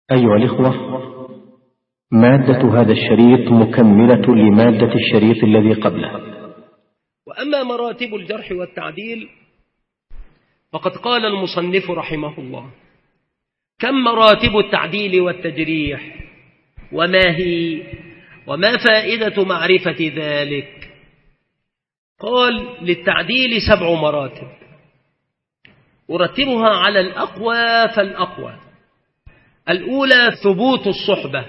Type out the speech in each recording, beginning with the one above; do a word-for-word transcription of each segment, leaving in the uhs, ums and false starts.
أيها الإخوة، مادة هذا الشريط مكملة لمادة الشريط الذي قبله. وأما مراتب الجرح والتعديل فقد قال المصنف رحمه الله: كم مراتب التعديل والتجريح، وما هي، وما فائدة معرفة ذلك؟ قال: للتعديل سبع مراتب أرتبها على الأقوى فالأقوى. الأولى ثبوت الصحبة،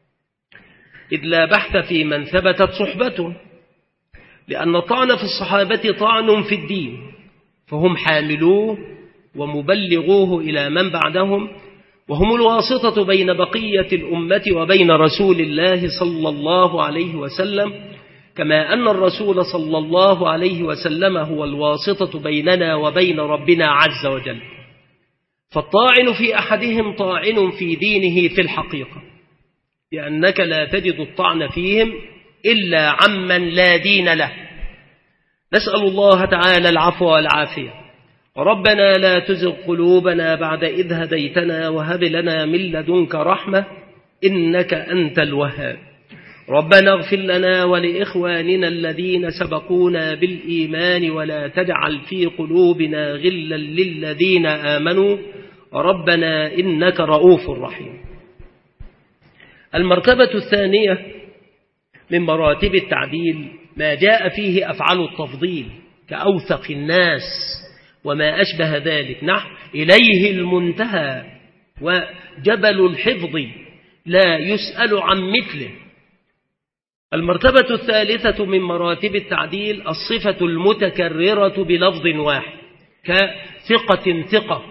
إذ لا بحث في من ثبتت صحبته، لأن طعن في الصحابة طعن في الدين، فهم حاملوه ومبلغوه إلى من بعدهم، وهم الواسطة بين بقية الأمة وبين رسول الله صلى الله عليه وسلم، كما أن الرسول صلى الله عليه وسلم هو الواسطة بيننا وبين ربنا عز وجل. فالطاعن في أحدهم طاعن في دينه في الحقيقة، لأنك لا تجد الطعن فيهم إلا عمن لا دين له. نسأل الله تعالى العفو والعافية. ربنا لا تزغ قلوبنا بعد إذ هديتنا وهب لنا من لدنك رحمة إنك أنت الوهاب. ربنا اغفر لنا ولإخواننا الذين سبقونا بالإيمان ولا تجعل في قلوبنا غلا للذين آمنوا ربنا إنك رؤوف رحيم. المرتبة الثانية من مراتب التعديل ما جاء فيه أفعال التفضيل كأوثق الناس وما أشبه ذلك، نحو إليه المنتهى وجبل الحفظ لا يسأل عن مثله. المرتبة الثالثة من مراتب التعديل الصفة المتكررة بلفظ واحد، كثقة ثقة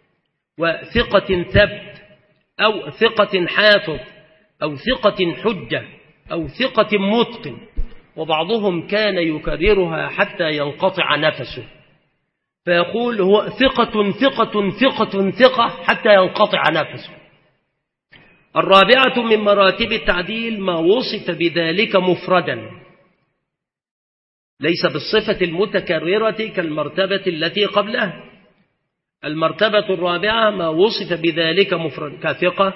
وثقة ثبت أو ثقة حافظ أو ثقة حجة أو ثقة متقن، وبعضهم كان يكررها حتى ينقطع نفسه، فيقول هو ثقة ثقة ثقة ثقة حتى ينقطع نفسه. الرابعة من مراتب التعديل ما وصف بذلك مفردا، ليس بالصفة المتكررة كالمرتبة التي قبلها. المرتبة الرابعة ما وصف بذلك مفردا كثقة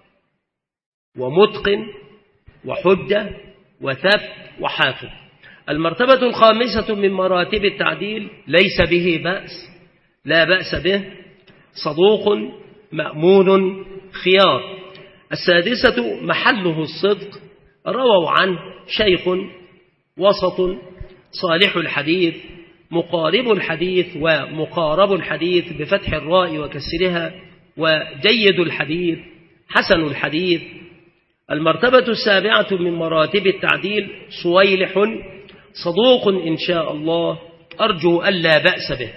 ومتقن وحجة وثبت وحافظ. المرتبة الخامسة من مراتب التعديل ليس به بأس، لا بأس به، صدوق مأمون خيار. السادسة محله الصدق، رووا عنه شيخ وسط صالح الحديث مقارب الحديث ومقارب الحديث بفتح الراء وكسرها، وجيد الحديث حسن الحديث. المرتبة السابعة من مراتب التعديل صويلح صدوق إن شاء الله أرجو ألا بأس به.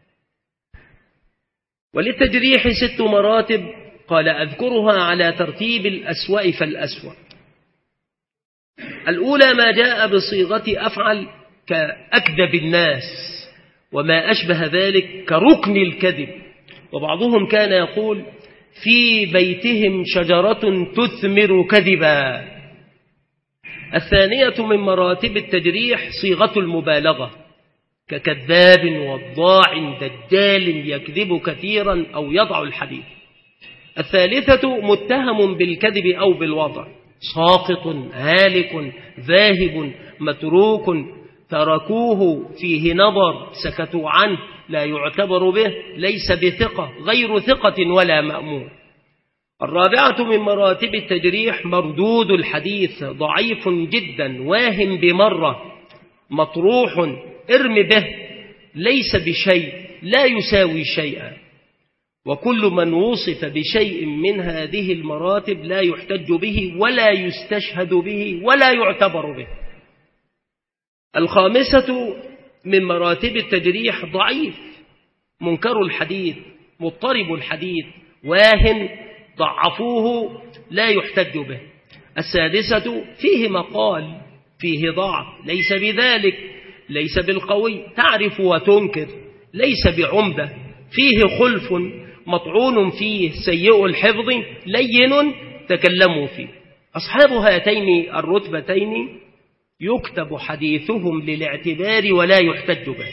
وللتجريح ست مراتب، قال أذكرها على ترتيب الأسوأ فالأسوأ. الأولى ما جاء بصيغة أفعل كأكذب الناس وما أشبه ذلك كركن الكذب، وبعضهم كان يقول في بيتهم شجرة تثمر كذبا. الثانية من مراتب التجريح صيغة المبالغة ككذاب وضاع دجال يكذب كثيرا أو يضع الحديث. الثالثة متهم بالكذب أو بالوضع، ساقط هالك ذاهب متروك تركوه فيه نظر سكتوا عنه لا يعتبر به، ليس بثقة غير ثقة ولا مأمون. الرابعة من مراتب التجريح مردود الحديث، ضعيف جدا واهم بمرة مطروح ارم به، ليس بشيء لا يساوي شيئا. وكل من وصف بشيء من هذه المراتب لا يحتج به ولا يستشهد به ولا يعتبر به. الخامسة من مراتب التجريح ضعيف منكر الحديث مضطرب الحديث واهن ضعفوه لا يحتج به. السادسة فيه مقال فيه ضعف، ليس بذلك، ليس بالقوي، تعرف وتنكر، ليس بعمدة، فيه خلف مطعون فيه سيء الحفظ لين تكلموا فيه. أصحاب هاتين الرتبتين يكتب حديثهم للاعتبار ولا يحتج به.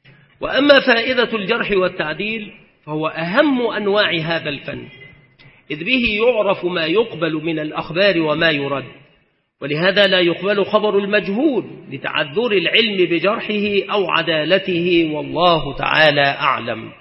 وأما فائدة الجرح والتعديل فهو أهم أنواع هذا الفن، إذ به يعرف ما يقبل من الأخبار وما يرد، ولهذا لا يقبل خبر المجهول لتعذر العلم بجرحه أو عدالته، والله تعالى أعلم.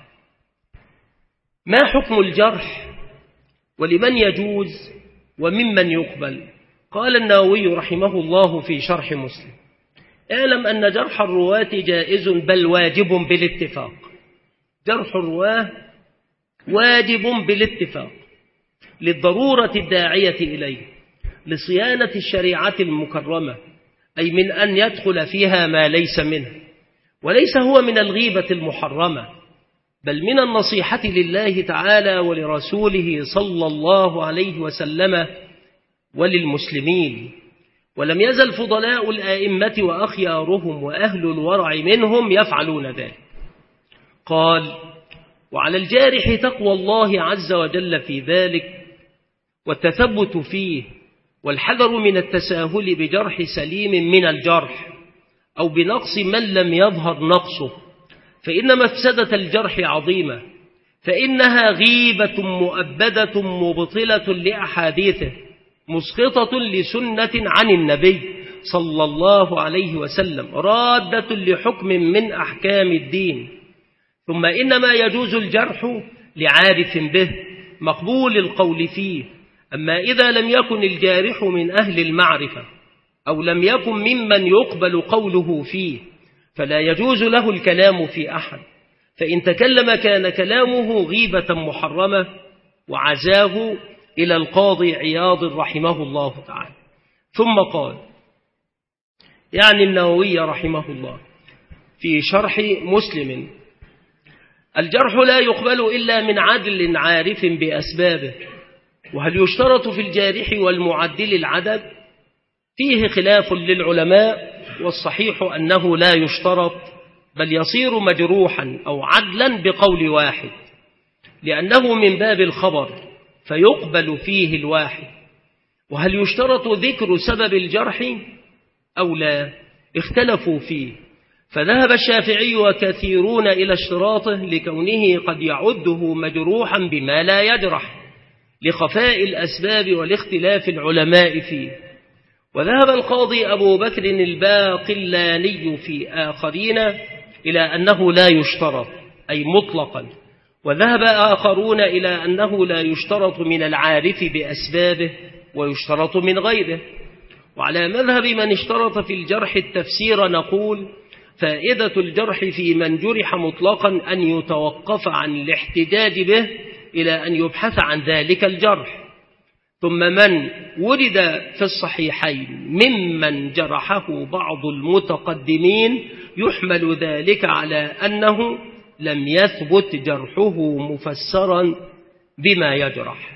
ما حكم الجرح ولمن يجوز وممن يقبل؟ قال النووي رحمه الله في شرح مسلم: اعلم أن جرح الرواة جائز بل واجب بالاتفاق. جرح الرواه واجب بالاتفاق للضرورة الداعية إليه، لصيانة الشريعة المكرمة، أي من أن يدخل فيها ما ليس منه، وليس هو من الغيبة المحرمة، بل من النصيحة لله تعالى ولرسوله صلى الله عليه وسلم وللمسلمين. ولم يزل فضلاء الآئمة وأخيارهم وأهل الورع منهم يفعلون ذلك. قال: وعلى الجارح تقوى الله عز وجل في ذلك والتثبت فيه، والحذر من التساهل بجرح سليم من الجرح أو بنقص من لم يظهر نقصه، فإن مفسدة الجرح عظيمة، فإنها غيبة مؤبدة مبطلة لأحاديثه، مسقطة لسنة عن النبي صلى الله عليه وسلم، رادة لحكم من أحكام الدين. ثم إنما يجوز الجرح لعارف به مقبول القول فيه، أما إذا لم يكن الجارح من أهل المعرفة أو لم يكن ممن يقبل قوله فيه فلا يجوز له الكلام في أحد، فإن تكلم كان كلامه غيبة محرمة، وعزاه إلى القاضي عياض رحمه الله تعالى. ثم قال، يعني النووي رحمه الله في شرح مسلم: الجرح لا يقبل إلا من عدل عارف بأسبابه. وهل يشترط في الجارح والمعدل العدد؟ فيه خلاف للعلماء، والصحيح أنه لا يشترط، بل يصير مجروحا أو عدلا بقول واحد، لأنه من باب الخبر فيقبل فيه الواحد. وهل يشترط ذكر سبب الجرح أو لا؟ اختلفوا فيه، فذهب الشافعي وكثيرون إلى اشتراطه لكونه قد يعده مجروحا بما لا يجرح، لخفاء الأسباب والاختلاف العلماء فيه. وذهب القاضي أبو بكر الباقلاني في آخرين إلى أنه لا يشترط، أي مطلقا. وذهب آخرون إلى أنه لا يشترط من العارف بأسبابه ويشترط من غيره. وعلى مذهب من اشترط في الجرح التفسير نقول: فائدة الجرح في من جرح مطلقا أن يتوقف عن الاحتجاج به إلى أن يبحث عن ذلك الجرح. ثم من ورد في الصحيحين ممن جرحه بعض المتقدمين يحمل ذلك على أنه لم يثبت جرحه مفسرا بما يجرح.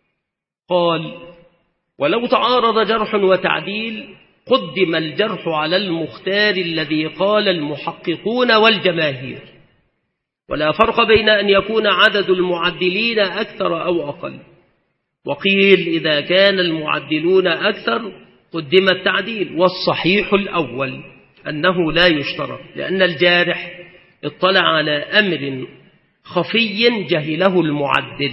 قال: ولو تعارض جرح وتعديل قدم الجرح على المختار الذي قال المحققون والجماهير، ولا فرق بين أن يكون عدد المعدلين أكثر أو أقل. وقيل إذا كان المعدلون أكثر قدم التعديل، والصحيح الأول أنه لا يشترط، لأن الجارح اطلع على أمر خفي جهله المعدل.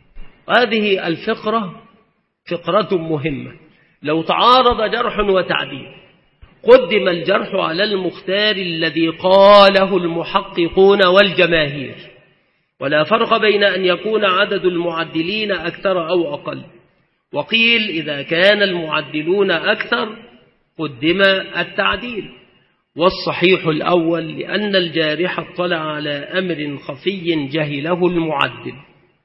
هذه الفقرة فقرة مهمة. لو تعارض جرح وتعديل قدم الجرح على المختار الذي قاله المحققون والجماهير، ولا فرق بين أن يكون عدد المعدلين أكثر أو أقل. وقيل إذا كان المعدلون أكثر قدم التعديل، والصحيح الأول لأن الجارح اطلع على أمر خفي جهله المعدل.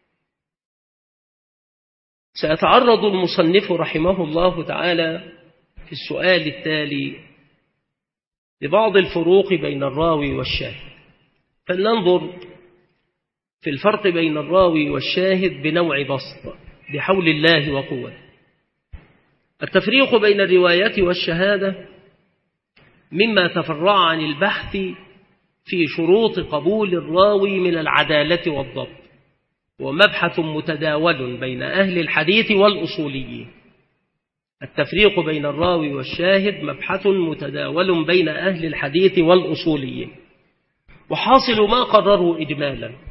سيتعرض المصنف رحمه الله تعالى في السؤال التالي لبعض الفروق بين الراوي والشاهد، فلننظر في الفرق بين الراوي والشاهد بنوع بسط بحول الله وقوته. التفريق بين الرواية والشهادة مما تفرع عن البحث في شروط قبول الراوي من العدالة والضبط، ومبحث متداول بين أهل الحديث والأصوليين. التفريق بين الراوي والشاهد مبحث متداول بين أهل الحديث والأصوليين، وحاصل ما قرروا إجمالا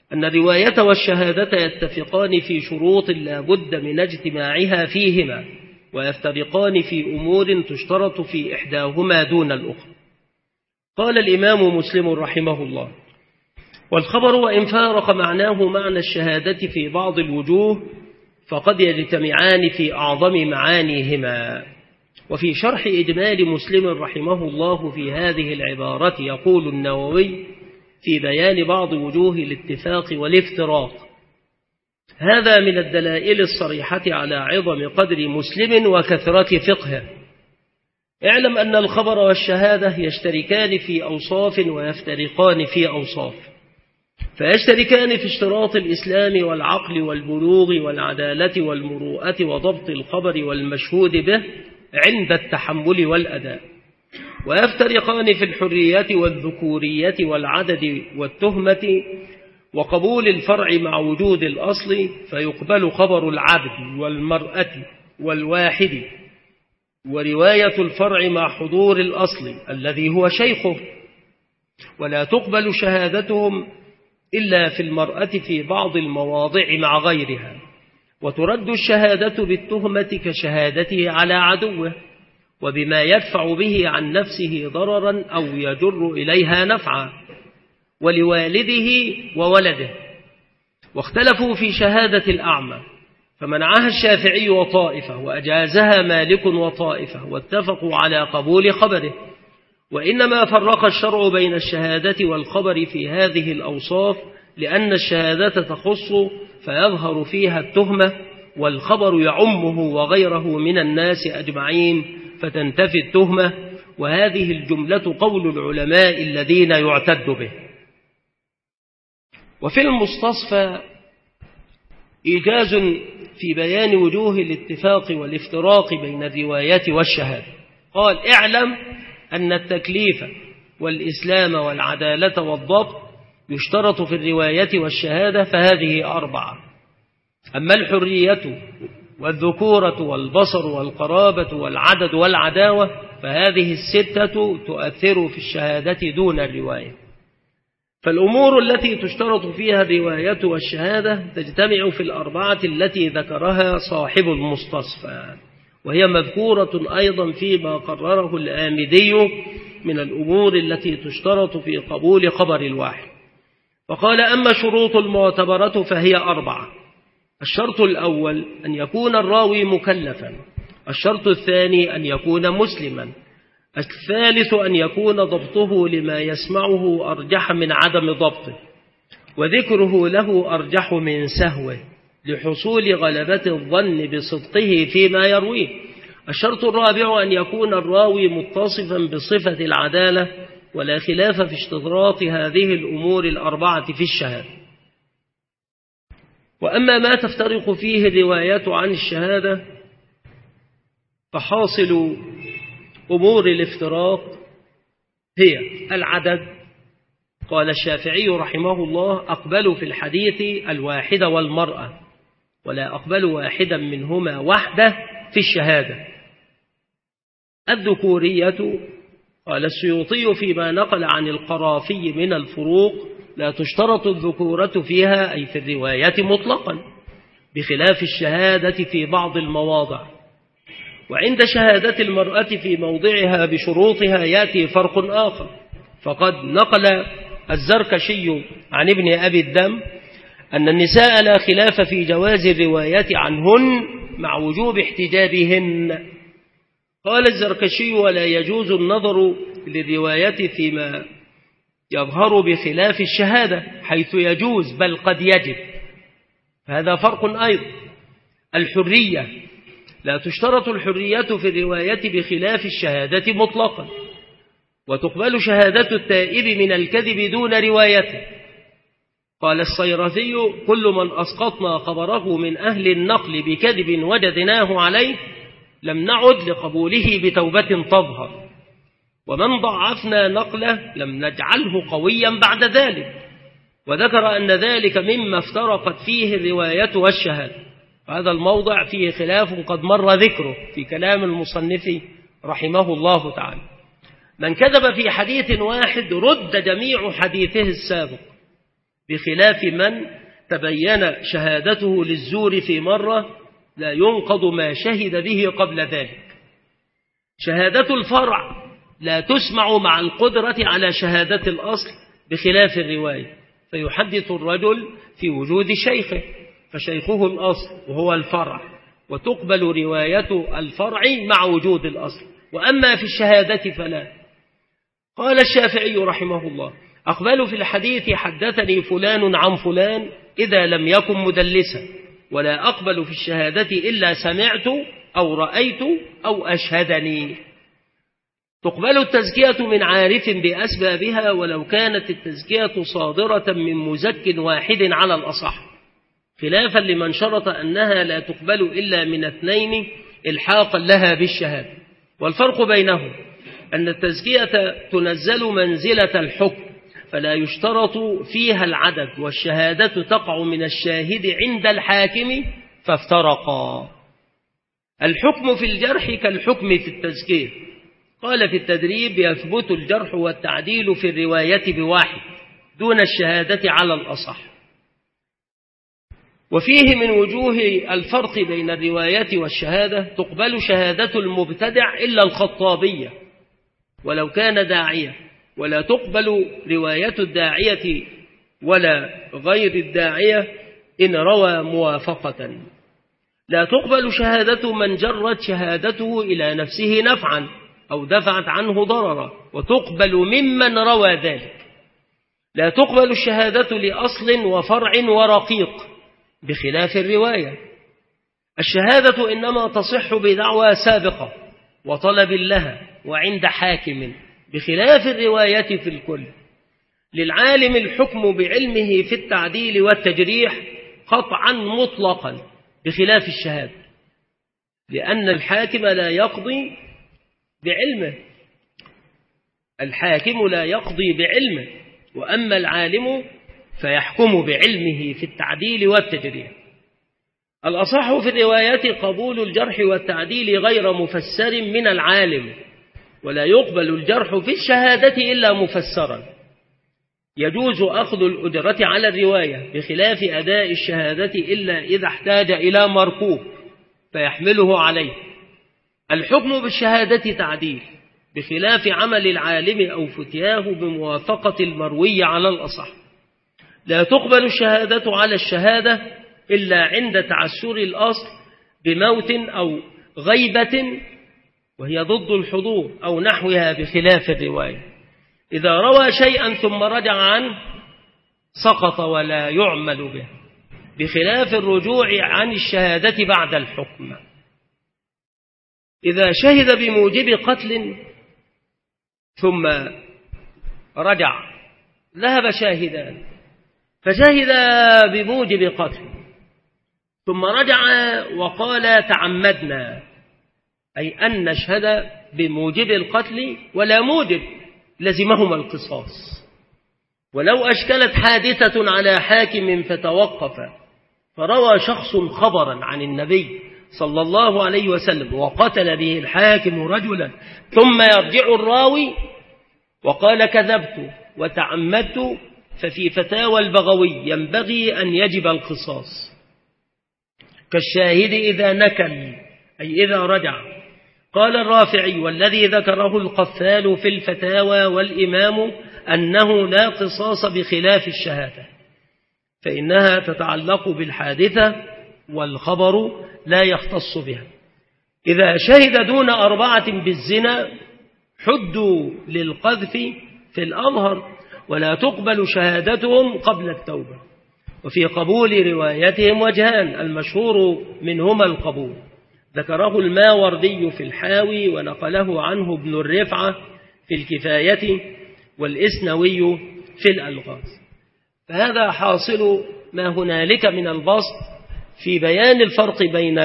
أن الرواية والشهادة يتفقان في شروط لا بد من اجتماعها فيهما، ويفترقان في أمور تشترط في إحداهما دون الأخرى. قال الإمام مسلم رحمه الله: والخبر وإن فارق معناه معنى الشهادة في بعض الوجوه فقد يجتمعان في أعظم معانيهما. وفي شرح إجمال مسلم رحمه الله في هذه العبارة يقول النووي في بيان بعض وجوه الاتفاق والافتراق: هذا من الدلائل الصريحة على عظم قدر مسلم وكثرة فقهه. اعلم أن الخبر والشهادة يشتركان في أوصاف ويفترقان في أوصاف، فيشتركان في اشتراط الإسلام والعقل والبلوغ والعدالة والمروءة وضبط الخبر والمشهود به عند التحمل والأداء، ويفترقان في الحرية والذكورية والعدد والتهمة وقبول الفرع مع وجود الأصل، فيقبل خبر العبد والمرأة والواحد ورواية الفرع مع حضور الأصل الذي هو شيخه، ولا تقبل شهادتهم إلا في المرأة في بعض المواضع مع غيرها، وترد الشهادة بالتهمة كشهادته على عدوه وبما يدفع به عن نفسه ضررا أو يجر إليها نفعا، ولوالده وولده. واختلفوا في شهادة الأعمى، فمنعها الشافعي وطائفة، وأجازها مالك وطائفة، واتفقوا على قبول خبره. وإنما فرق الشرع بين الشهادة والخبر في هذه الأوصاف لأن الشهادة تخص فيظهر فيها التهمة، والخبر يعمه وغيره من الناس أجمعين فتنتفي التهمة. وهذه الجملة قول العلماء الذين يعتد به. وفي المستصفى إيجاز في بيان وجوه الاتفاق والافتراق بين الرواية والشهادة. قال: اعلم أن التكليف والإسلام والعدالة والضبط يشترط في الرواية والشهادة، فهذه أربعة: أما الحرية والذكورة والبصر والقرابة والعدد والعداوة فهذه الستة تؤثر في الشهادة دون الرواية. فالأمور التي تشترط فيها الرواية والشهادة تجتمع في الأربعة التي ذكرها صاحب المستصفى، وهي مذكورة أيضا فيما قرره الآمدي من الأمور التي تشترط في قبول خبر الواحد. فقال: أما شروط المعتبرة فهي أربعة: الشرط الأول أن يكون الراوي مكلفا، الشرط الثاني أن يكون مسلما، الثالث أن يكون ضبطه لما يسمعه أرجح من عدم ضبطه، وذكره له أرجح من سهوه لحصول غلبة الظن بصدقه فيما يرويه. الشرط الرابع أن يكون الراوي متصفا بصفة العدالة، ولا خلاف في اشتراط هذه الأمور الأربعة في الشهادة. وأما ما تفترق فيه الروايات عن الشهادة فحاصل أمور الافتراق هي العدد. قال الشافعي رحمه الله: أقبل في الحديث الواحد والمرأة، ولا أقبل واحدا منهما وحده في الشهادة. الذكورية، قال السيوطي فيما نقل عن القرافي من الفروق: لا تشترط الذكورة فيها أي في الرواية مطلقا، بخلاف الشهادة في بعض المواضع. وعند شهادة المرأة في موضعها بشروطها يأتي فرق آخر، فقد نقل الزركشي عن ابن أبي الدم أن النساء لا خلاف في جواز الرواية عنهن مع وجوب احتجابهن. قال الزركشي: ولا يجوز النظر للرواية فيما يظهر بخلاف الشهادة حيث يجوز بل قد يجب، هذا فرق أيضا. الحرية، لا تشترط الحرية في الرواية بخلاف الشهادة مطلقا، وتقبل شهادة التائب من الكذب دون روايته. قال الصيرفي: كل من أسقطنا خبره من أهل النقل بكذب وجدناه عليه لم نعد لقبوله بتوبة تظهر، ومن ضعفنا نقله لم نجعله قويا بعد ذلك. وذكر أن ذلك مما افترقت فيه الرواية والشهادة. هذا الموضع فيه خلاف قد مر ذكره في كلام المصنف رحمه الله تعالى. من كذب في حديث واحد رد جميع حديثه السابق، بخلاف من تبين شهادته للزور في مرة لا ينقض ما شهد به قبل ذلك. شهادة الفرع لا تسمع مع القدرة على شهادة الأصل بخلاف الرواية، فيحدث الرجل في وجود شيخه فشيخه الأصل وهو الفرع، وتقبل رواية الفرع مع وجود الأصل. وأما في الشهادة فلا. قال الشافعي رحمه الله: أقبل في الحديث حدثني فلان عن فلان إذا لم يكن مدلسا، ولا أقبل في الشهادة إلا سمعت أو رأيت أو أشهدني. تقبل التزكية من عارف بأسبابها ولو كانت التزكية صادرة من مزك واحد على الأصح، خلافا لمن شرط أنها لا تقبل إلا من اثنين إلحاقا لها بالشهادة. والفرق بينهم أن التزكية تنزل منزلة الحكم فلا يشترط فيها العدد، والشهادة تقع من الشاهد عند الحاكم فافترقا. الحكم في الجرح كالحكم في التزكية. قال في التدريب: يثبت الجرح والتعديل في الرواية بواحد دون الشهادة على الأصح. وفيه من وجوه الفرق بين الرواية والشهادة: تقبل شهادة المبتدع إلا الخطابية ولو كان داعية، ولا تقبل رواية الداعية ولا غير الداعية إن روى موافقة. لا تقبل شهادة من جرت شهادته إلى نفسه نفعا أو دفعت عنه ضررا، وتقبل ممن روى ذلك. لا تقبل الشهادة لأصل وفرع ورقيق بخلاف الرواية. الشهادة إنما تصح بدعوى سابقة وطلب لها وعند حاكم بخلاف الرواية في الكل. للعالم الحكم بعلمه في التعديل والتجريح قطعا مطلقا بخلاف الشهادة، لأن الحاكم لا يقضي بعلمه الحاكم لا يقضي بعلمه وأما العالم فيحكم بعلمه في التعديل والتجريح. الأصح في الروايات قبول الجرح والتعديل غير مفسر من العالم، ولا يقبل الجرح في الشهادة إلا مفسرا. يجوز أخذ الأجرة على الرواية بخلاف أداء الشهادة إلا إذا احتاج إلى مركوب فيحمله عليه. الحكم بالشهادة تعديل بخلاف عمل العالم أو فتياه بموافقة المروي على الأصح. لا تقبل الشهادة على الشهادة إلا عند تعسر الأصل بموت أو غيبة وهي ضد الحضور أو نحوها بخلاف الرواية. إذا روى شيئا ثم رجع عنه سقط ولا يعمل به بخلاف الرجوع عن الشهادة بعد الحكم. إذا شهد بموجب قتل ثم رجع ذهب شاهدان فشهد بموجب قتل ثم رجع وقال تعمدنا، أي أن نشهد بموجب القتل ولا موجب لزمهما القصاص. ولو أشكلت حادثة على حاكم فتوقف فروى شخص خبرا عن النبي صلى الله عليه وسلم وقتل به الحاكم رجلا ثم يرجع الراوي وقال كذبت وتعمدت، ففي فتاوى البغوي ينبغي أن يجب القصاص كالشاهد إذا نكل أي إذا رجع. قال الرافعي: والذي ذكره القفال في الفتاوى والإمام أنه لا قصاص بخلاف الشهادة، فإنها تتعلق بالحادثة والخبر لا يختص بها. إذا شهد دون أربعة بالزنا حدوا للقذف في الأظهر ولا تقبل شهادتهم قبل التوبة. وفي قبول روايتهم وجهان، المشهور منهما القبول، ذكره الماوردي في الحاوي ونقله عنه ابن الرفعة في الكفاية والإسنوي في الألغاز. فهذا حاصل ما هنالك من البسط في بيان الفرق بين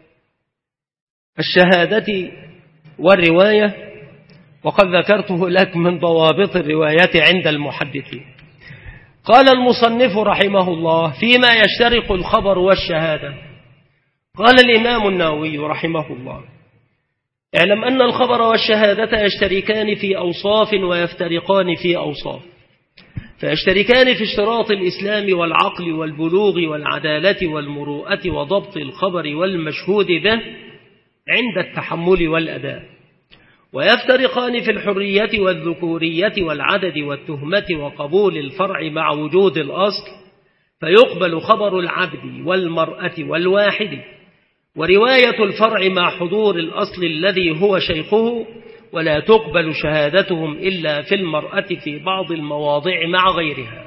الشهادة والرواية، وقد ذكرته لك من ضوابط الرواية عند المحدثين. قال المصنف رحمه الله: فيما يشترك الخبر والشهادة. قال الإمام النووي رحمه الله: اعلم أن الخبر والشهادة يشتركان في أوصاف ويفترقان في أوصاف، فيشتركان في اشتراط الإسلام والعقل والبلوغ والعدالة والمروءة وضبط الخبر والمشهود به عند التحمل والأداء، ويفترقان في الحرية والذكورية والعدد والتهمة وقبول الفرع مع وجود الأصل، فيقبل خبر العبد والمرأة والواحد ورواية الفرع مع حضور الأصل الذي هو شيخه، ولا تقبل شهادتهم إلا في المرأة في بعض المواضع مع غيرها.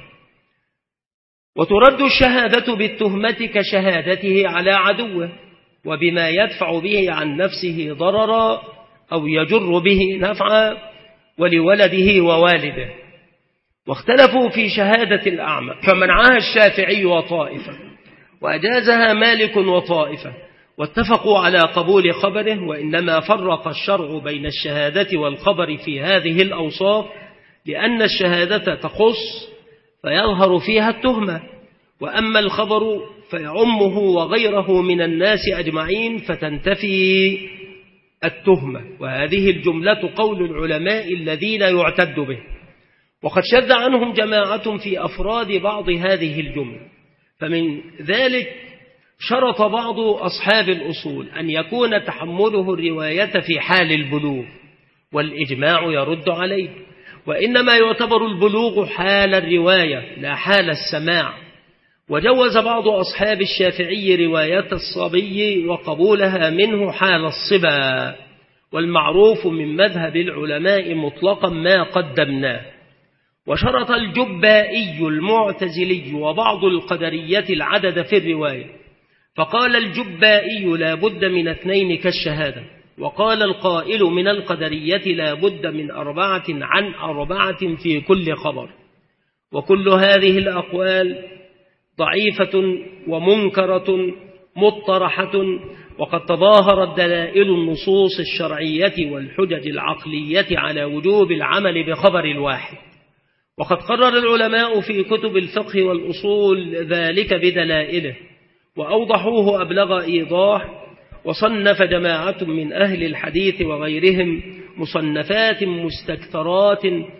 وترد الشهادة بالتهمة كشهادته على عدوه وبما يدفع به عن نفسه ضررا أو يجر به نفعا ولولده ووالده. واختلفوا في شهادة الأعمى، فمنعها الشافعي وطائفة وأجازها مالك وطائفة، واتفقوا على قبول خبره. وإنما فرق الشرع بين الشهادة والخبر في هذه الأوصاف، لأن الشهادة تخص فيظهر فيها التهمة، وأما الخبر فيعمه وغيره من الناس أجمعين فتنتفي التهمة. وهذه الجملة قول العلماء الذين يعتد به، وقد شذ عنهم جماعة في أفراد بعض هذه الجملة. فمن ذلك شرط بعض أصحاب الأصول أن يكون تحمله الرواية في حال البلوغ، والإجماع يرد عليه، وإنما يعتبر البلوغ حال الرواية لا حال السماع. وجوز بعض أصحاب الشافعي رواية الصبي وقبولها منه حال الصبا، والمعروف من مذهب العلماء مطلقا ما قدمناه. وشرط الجبائي المعتزلي وبعض القدرية العدد في الرواية، فقال الجبائي لا بد من اثنين كالشهادة، وقال القائل من القدرية لا بد من أربعة عن أربعة في كل خبر. وكل هذه الأقوال ضعيفة ومنكرة مطرحة، وقد تظاهرت دلائل النصوص الشرعية والحجج العقلية على وجوب العمل بخبر الواحد. وقد قرر العلماء في كتب الفقه والأصول ذلك بدلائله، وأوضحوه أبلغ إيضاح. وصنف جماعة من أهل الحديث وغيرهم مصنفات مستكثرات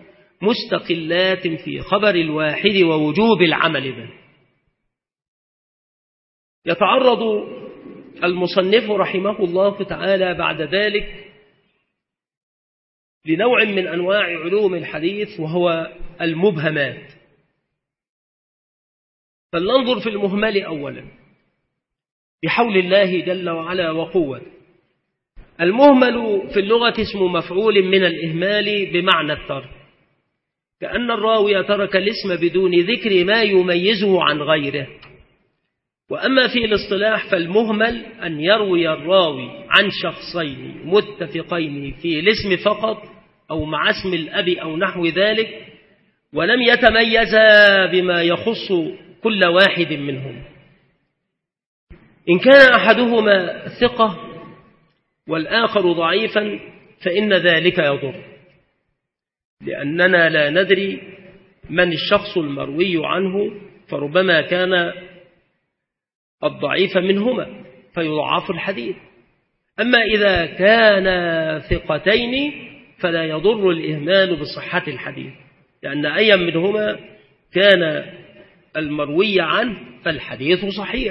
مستقلات في خبر الواحد ووجوب العمل به. يتعرض المصنف رحمه الله تعالى بعد ذلك لنوع من أنواع علوم الحديث، وهو المبهمات. فلننظر في المهمل أولا بحول الله جل وعلا وقوة. المهمل في اللغة اسم مفعول من الإهمال بمعنى الترك، كأن الراوي ترك الاسم بدون ذكر ما يميزه عن غيره. وأما في الاصطلاح فالمهمل أن يروي الراوي عن شخصين متفقين في الاسم فقط أو مع اسم الأب أو نحو ذلك، ولم يتميزا بما يخص كل واحد منهم. إن كان أحدهما ثقة والآخر ضعيفا فإن ذلك يضر، لأننا لا ندري من الشخص المروي عنه، فربما كان الضعيف منهما فيضعف الحديث. أما إذا كان ثقتين فلا يضر الإهمال بصحة الحديث، لأن أي منهما كان المروي عنه فالحديث صحيح.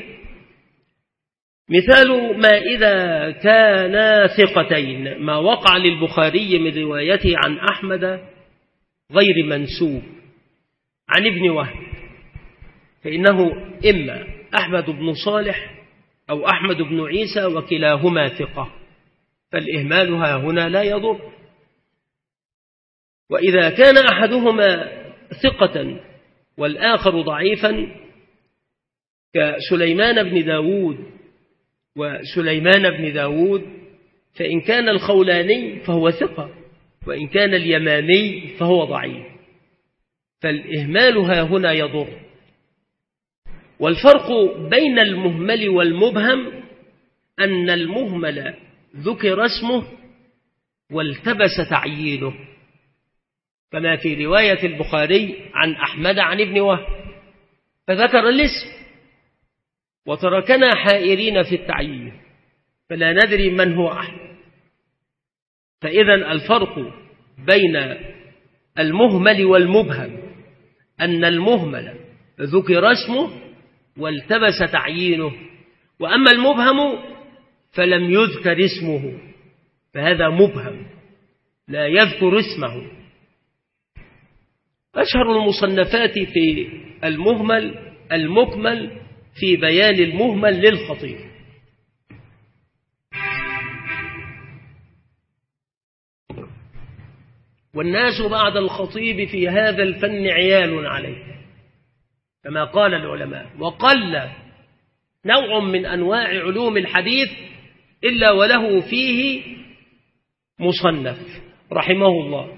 مثال ما إذا كان ثقتين ما وقع للبخاري من روايته عن أحمد غير منسوب عن ابن وهب، فإنه إما أحمد بن صالح أو أحمد بن عيسى وكلاهما ثقة، فالإهمال ها هنا لا يضر. وإذا كان أحدهما ثقة والآخر ضعيفا كسليمان بن داود وسليمان بن داود، فإن كان الخولاني فهو ثقة، وإن كان اليمامي فهو ضعيف، فالإهمال ها هنا يضر. والفرق بين المهمل والمبهم أن المهمل ذكر اسمه والتبس تعيينه، كما في رواية البخاري عن أحمد عن ابن وهب، فذكر الاسم وتركنا حائرين في التعيين فلا ندري من هو أحمد. فإذا الفرق بين المهمل والمبهم أن المهمل ذكر اسمه والتبس تعيينه، وأما المبهم فلم يذكر اسمه، فهذا مبهم لا يذكر اسمه. أشهر المصنفات في المهمل المكمل في بيان المهمل للخطيب. والناس بعد الخطيب في هذا الفن عيال عليه كما قال العلماء، وقل نوع من أنواع علوم الحديث إلا وله فيه مصنف رحمه الله.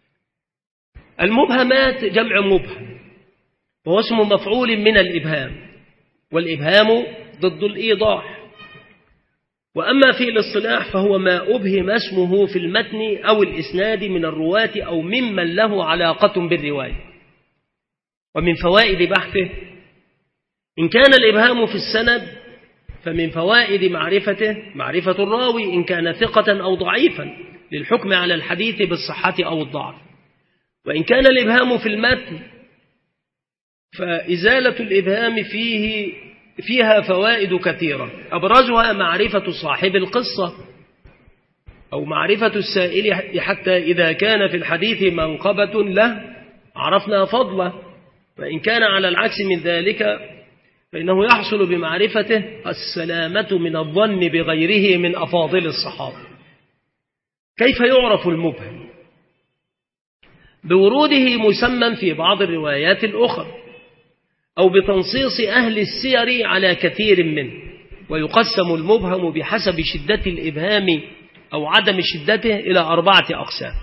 المبهمات جمع مبهم، وهو اسم مفعول من الإبهام، والإبهام ضد الإيضاح. وأما في الاصطلاح فهو ما أبهم اسمه في المتن أو الإسناد من الرواة أو ممن له علاقة بالرواية. ومن فوائد بحثه إن كان الإبهام في السند فمن فوائد معرفته معرفة الراوي إن كان ثقة أو ضعيفا للحكم على الحديث بالصحة أو الضعف. وإن كان الإبهام في المتن فإزالة الإبهام فيه فيها فوائد كثيرة، أبرزها معرفة صاحب القصة أو معرفة السائل، حتى إذا كان في الحديث منقبة له عرفنا فضله، وإن كان على العكس من ذلك فإنه يحصل بمعرفته السلامة من الظن بغيره من أفاضل الصحابة. كيف يعرف المبهم؟ بوروده مسمى في بعض الروايات الأخرى، أو بتنصيص أهل السير على كثير منه. ويقسم المبهم بحسب شدة الإبهام أو عدم شدته إلى أربعة أقسام.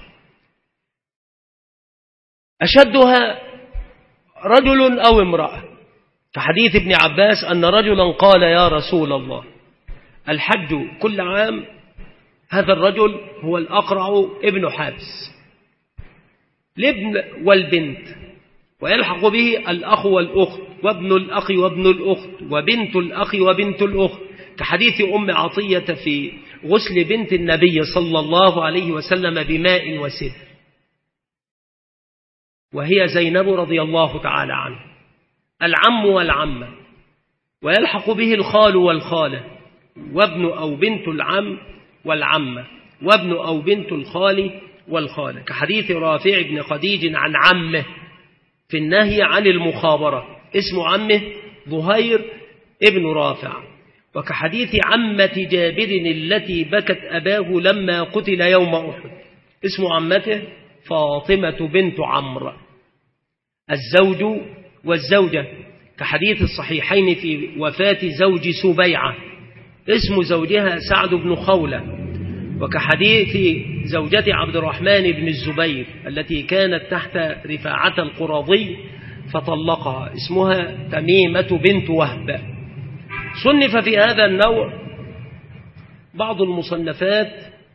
أشدها رجل أو امرأة، كحديث ابن عباس أن رجلا قال يا رسول الله الحج كل عام. هذا الرجل هو الأقرع ابن حابس، الابن والبنت، ويلحق به الأخ والأخت وابن الأخ وابن الأخت وبنت الأخ وبنت الأخت، كحديث أم عطية في غسل بنت النبي صلى الله عليه وسلم بماء وسدر، وهي زينب رضي الله تعالى عنه. العم والعمة، ويلحق به الخال والخالة وابن أو بنت العم والعمة وابن أو بنت الخال والخالة، كحديث رافع بن خديج عن عمه في النهي عن المخابرة، اسم عمه ظهير ابن رافع، وكحديث عمة جابر التي بكت أباه لما قتل يوم أحد، اسم عمته فاطمة بنت عمرو. الزوج والزوجة، كحديث الصحيحين في وفاة زوج سبيعة، اسم زوجها سعد بن خولة، وكحديث زوجة عبد الرحمن بن الزبير التي كانت تحت رفاعة القرظي فطلقها، اسمها تميمة بنت وهب. صنف في هذا النوع بعض المصنفات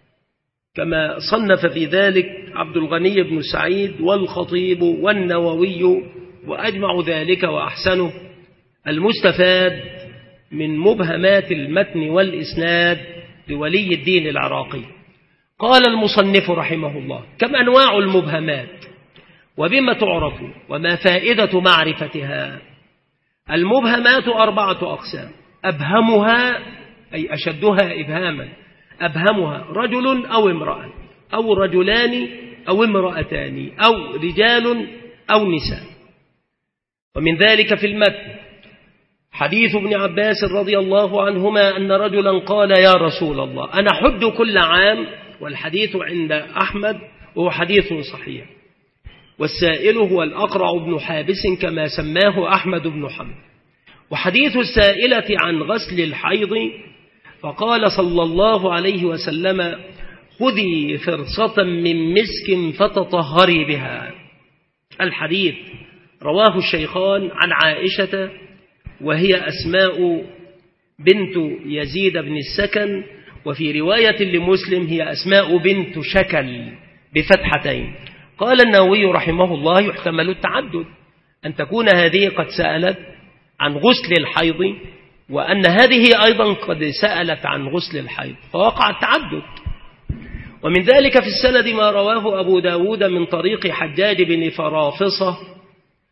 كما صنف في ذلك عبد الغني بن سعيد والخطيب والنووي، وأجمع ذلك وأحسنه المستفاد من مبهمات المتن والإسناد لولي الدين العراقي. قال المصنف رحمه الله: كم أنواع المبهمات وبما تعرف وما فائدة معرفتها؟ المبهمات أربعة أقسام: أبهمها أي أشدها إبهاما، أبهمها رجل أو امرأة أو رجلان أو امرأتان أو رجال أو نساء. ومن ذلك في المتن حديث ابن عباس رضي الله عنهما أن رجلا قال يا رسول الله أنا حج كل عام، والحديث عند أحمد وهو حديث صحيح، والسائل هو الأقرع بن حابس كما سماه أحمد بن حنبل. وحديث السائلة عن غسل الحيض فقال صلى الله عليه وسلم خذي فرصة من مسك فتطهري بها. الحديث رواه الشيخان عن عائشة وهي أسماء بنت يزيد بن السكن، وفي رواية لمسلم هي أسماء بنت شكل بفتحتين. قال النووي رحمه الله يحتمل التعدد، أن تكون هذه قد سألت عن غسل الحيض وأن هذه أيضا قد سألت عن غسل الحيض فوقع التعدد. ومن ذلك في السند ما رواه أبو داود من طريق حجاج بن فرافصة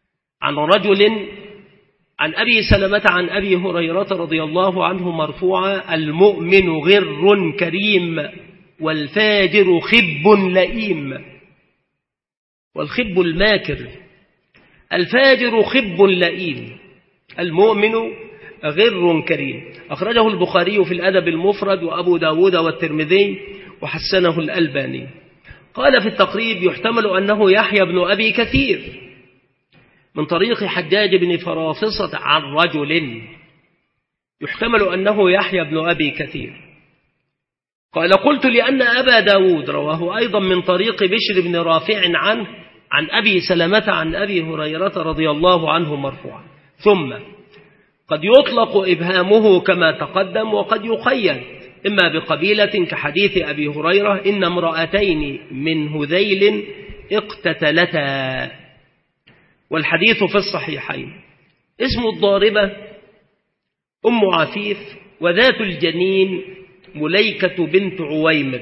عن رجل عن أبي سلمة عن أبي هريرة رضي الله عنه مرفوعا: المؤمن غر كريم والفاجر خب لئيم. والخب الماكر، الفاجر خب لئيم، المؤمن غر كريم. أخرجه البخاري في الأدب المفرد وأبو داود والترمذي وحسنه الألباني. قال في التقريب: يحتمل أنه يحيى بن أبي كثير من طريق حجاج بن فرافصة عن رجل، يحتمل أنه يحيى بن أبي كثير. قال: قلت لأن أبا داود رواه أيضا من طريق بشر بن رافع عنه عن أبي سلمة عن أبي هريرة رضي الله عنه مرفوعا. ثم قد يطلق إبهامه كما تقدم، وقد يقيد إما بقبيلة كحديث أبي هريرة: إن امرأتين من هذيل اقتتلتا، والحديث في الصحيحين. اسم الضاربة أم عفيف، وذات الجنين مليكة بنت عويمر.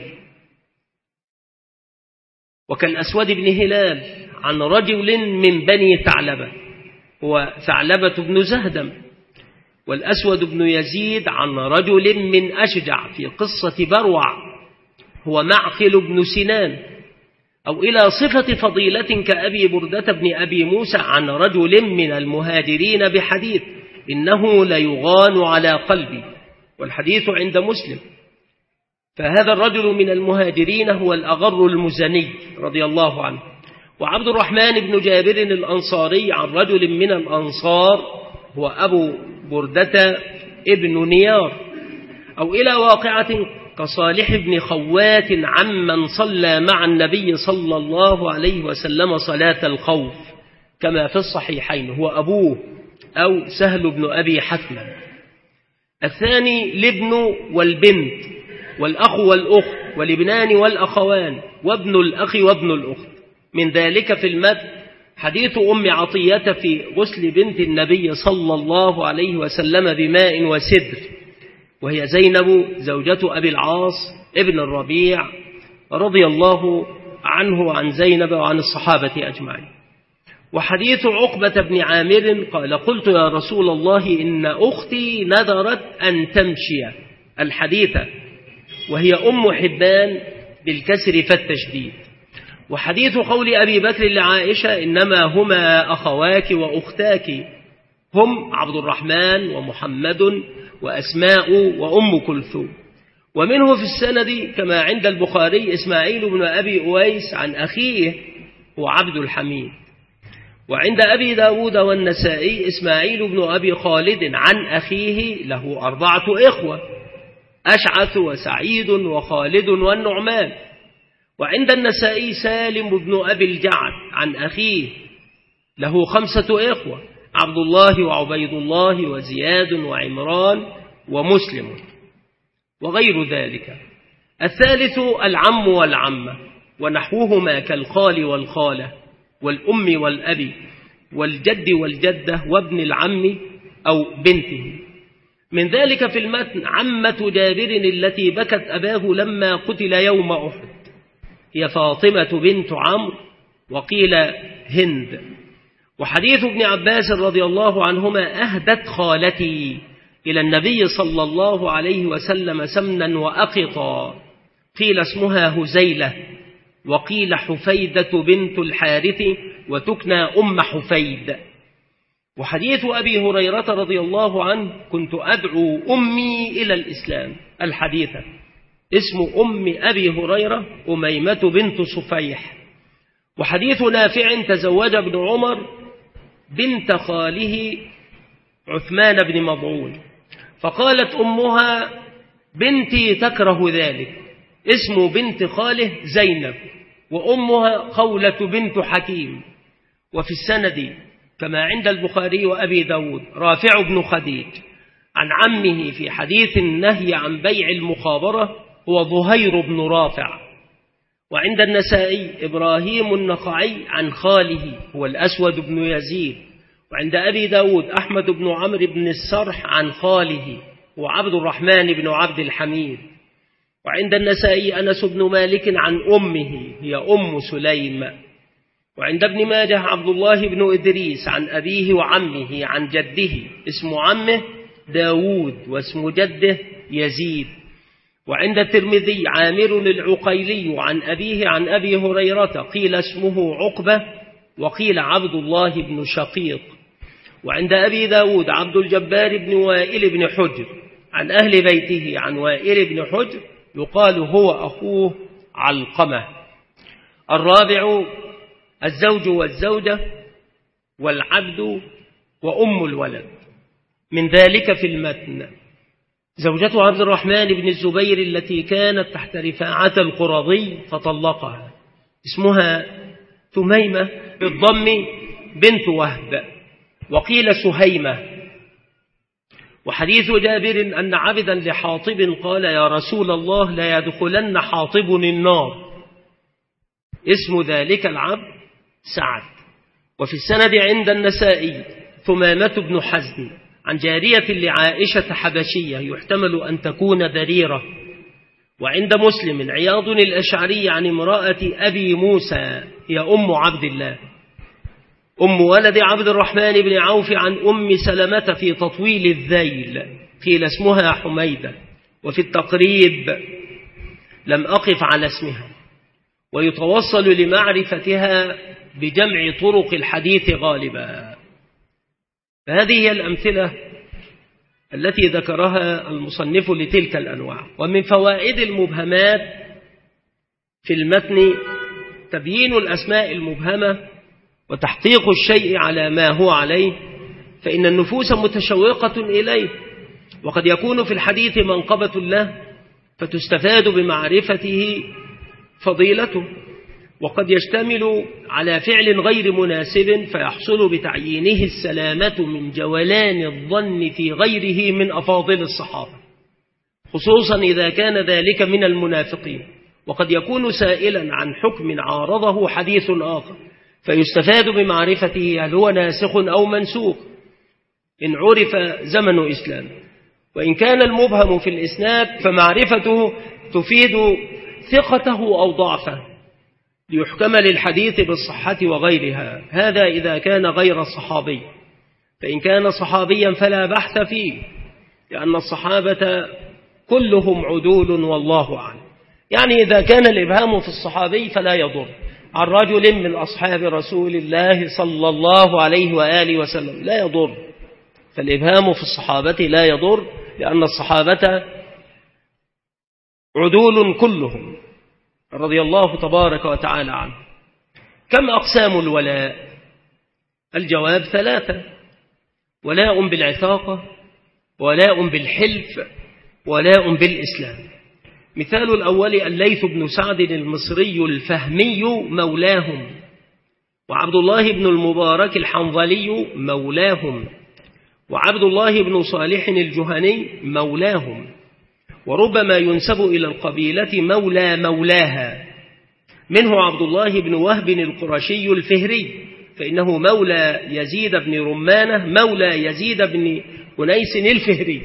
وكالأسود بن هلال عن رجل من بني ثعلبة، هو ثعلبة بن زهدم. والأسود بن يزيد عن رجل من أشجع في قصة بروع، هو معقل بن سنان. أو إلى صفة فضيلة كأبي بردة بن أبي موسى عن رجل من المهاجرين بحديث: إنه ليغان على قلبي، والحديث عند مسلم. فهذا الرجل من المهاجرين هو الأغر المزني رضي الله عنه. وعبد الرحمن بن جابر الأنصاري عن رجل من الأنصار، هو أبو بردة ابن نيار. أو إلى واقعة كصالح بن خوات عمن صلى مع النبي صلى الله عليه وسلم صلاة الخوف كما في الصحيحين، هو أبوه أو سهل بن أبي حتم. الثاني الابن والبنت والأخ والأخت والابنان والأخوان وابن الأخ وابن الأخت. من ذلك في المتن حديث أم عطية في غسل بنت النبي صلى الله عليه وسلم بماء وسدر، وهي زينب زوجة أبي العاص ابن الربيع رضي الله عنه وعن زينب وعن الصحابة أجمعين. وحديث عقبة بن عامر قال: قلت يا رسول الله إن أختي نذرت أن تمشي، الحديث، وهي أم حبان بالكسر فالتشديد. وحديث قول أبي بكر لعائشة: إنما هما أخواك وأختاك، هم عبد الرحمن ومحمد وأسماء وأم كلثوم. ومنه في السند كما عند البخاري إسماعيل بن أبي أويس عن أخيه وعبد الحميد. وعند أبي داود والنسائي إسماعيل بن أبي خالد عن أخيه له أربعة إخوة: أشعث وسعيد وخالد والنعمان. وعند النسائي سالم بن أبي الجعد عن أخيه له خمسة إخوة: عبد الله وعبيد الله وزياد وعمران ومسلم وغير ذلك. الثالث العم والعمة ونحوهما كالخال والخالة والأم والأبي والجد والجدة وابن العم أو بنته. من ذلك في المتن عمة جابر التي بكت أباه لما قتل يوم أحد، هي فاطمة بنت عمرو، وقيل هند. وحديث ابن عباس رضي الله عنهما: أهدت خالتي إلى النبي صلى الله عليه وسلم سمنا وأقطا، قيل اسمها هزيلة، وقيل حفيدة بنت الحارث، وتكنى أم حفيد. وحديث أبي هريرة رضي الله عنه: كنت أدعو أمي إلى الإسلام، الحديث. اسم أم أبي هريرة أميمة بنت صفيح. وحديث نافع: تزوج ابن عمر بنت خاله عثمان بن مضعون، فقالت أمها: بنتي تكره ذلك. اسم بنت خاله زينب، وأمها خولة بنت حكيم. وفي السند كما عند البخاري وأبي داود رافع بن خديج عن عمه في حديث النهي عن بيع المخابرة، هو ظهير بن رافع. وعند النسائي إبراهيم النخعي عن خاله، هو الأسود بن يزيد. وعند أبي داود أحمد بن عمرو بن السرح عن خاله، هو عبد الرحمن بن عبد الحميد. وعند النسائي أنس بن مالك عن أمه، هي أم سليم. وعند ابن ماجه عبد الله بن إدريس عن أبيه وعمه عن جده، اسم عمه داود واسم جده يزيد. وعند الترمذي عامر العقيلي عن أبيه عن أبي هريرة قيل اسمه عقبة وقيل عبد الله بن شقيق. وعند أبي داود عبد الجبار بن وائل بن حجر عن أهل بيته عن وائل بن حجر يقال هو أخوه علقمة. الرابع الزوج والزوجة والعبد وأم الولد. من ذلك في المتن زوجة عبد الرحمن بن الزبير التي كانت تحت رفاعة القرظي فطلقها، اسمها ثميمة بالضم بنت وهب، وقيل سهيمة. وحديث جابر أن عبدا لحاطب قال يا رسول الله لا يدخلن حاطب النار، اسم ذلك العبد سعد. وفي السند عند النسائي ثمامة بن حزن عن جارية لعائشة حبشية يحتمل أن تكون دريرة. وعند مسلم عياض الأشعري عن امرأة أبي موسى هي أم عبد الله أم ولد عبد الرحمن بن عوف عن أم سلمة في تطويل الذيل قيل اسمها حميدة. وفي التقريب لم أقف على اسمها، ويتوصل لمعرفتها بجمع طرق الحديث غالبا. فهذه هي الأمثلة التي ذكرها المصنف لتلك الأنواع. ومن فوائد المبهمات في المتن تبيين الأسماء المبهمة وتحقيق الشيء على ما هو عليه، فإن النفوس متشوقة إليه، وقد يكون في الحديث منقبة له فتستفاد بمعرفته فضيلته، وقد يشتمل على فعل غير مناسب فيحصل بتعيينه السلامة من جولان الظن في غيره من أفاضل الصحابة، خصوصا إذا كان ذلك من المنافقين. وقد يكون سائلا عن حكم عارضه حديث آخر فيستفاد بمعرفته هل هو ناسخ أو منسوخ إن عرف زمن إسلام. وإن كان المبهم في الإسناد فمعرفته تفيد ثقته أو ضعفه ليحكم للحديث بالصحة وغيرها، هذا إذا كان غير الصحابي. فإن كان صحابيا فلا بحث فيه، لأن الصحابة كلهم عدول والله أعلم. يعني إذا كان الإبهام في الصحابي فلا يضر، عن رجل من أصحاب رسول الله صلى الله عليه وآله وسلم لا يضر، فالإبهام في الصحابة لا يضر، لأن الصحابة عدول كلهم رضي الله تبارك وتعالى عنه. كم أقسام الولاء؟ الجواب ثلاثة: ولاء بالعتاقة، ولاء بالحلف، ولاء بالإسلام. مثال الأول الليث بن سعد المصري الفهمي مولاهم، وعبد الله بن المبارك الحنظلي مولاهم، وعبد الله بن صالح الجهني مولاهم، وربما ينسب إلى القبيلة مولى مولاها، منه عبد الله بن وهب القرشي الفهري فإنه مولى يزيد بن رمانة مولى يزيد بن أنيس الفهري.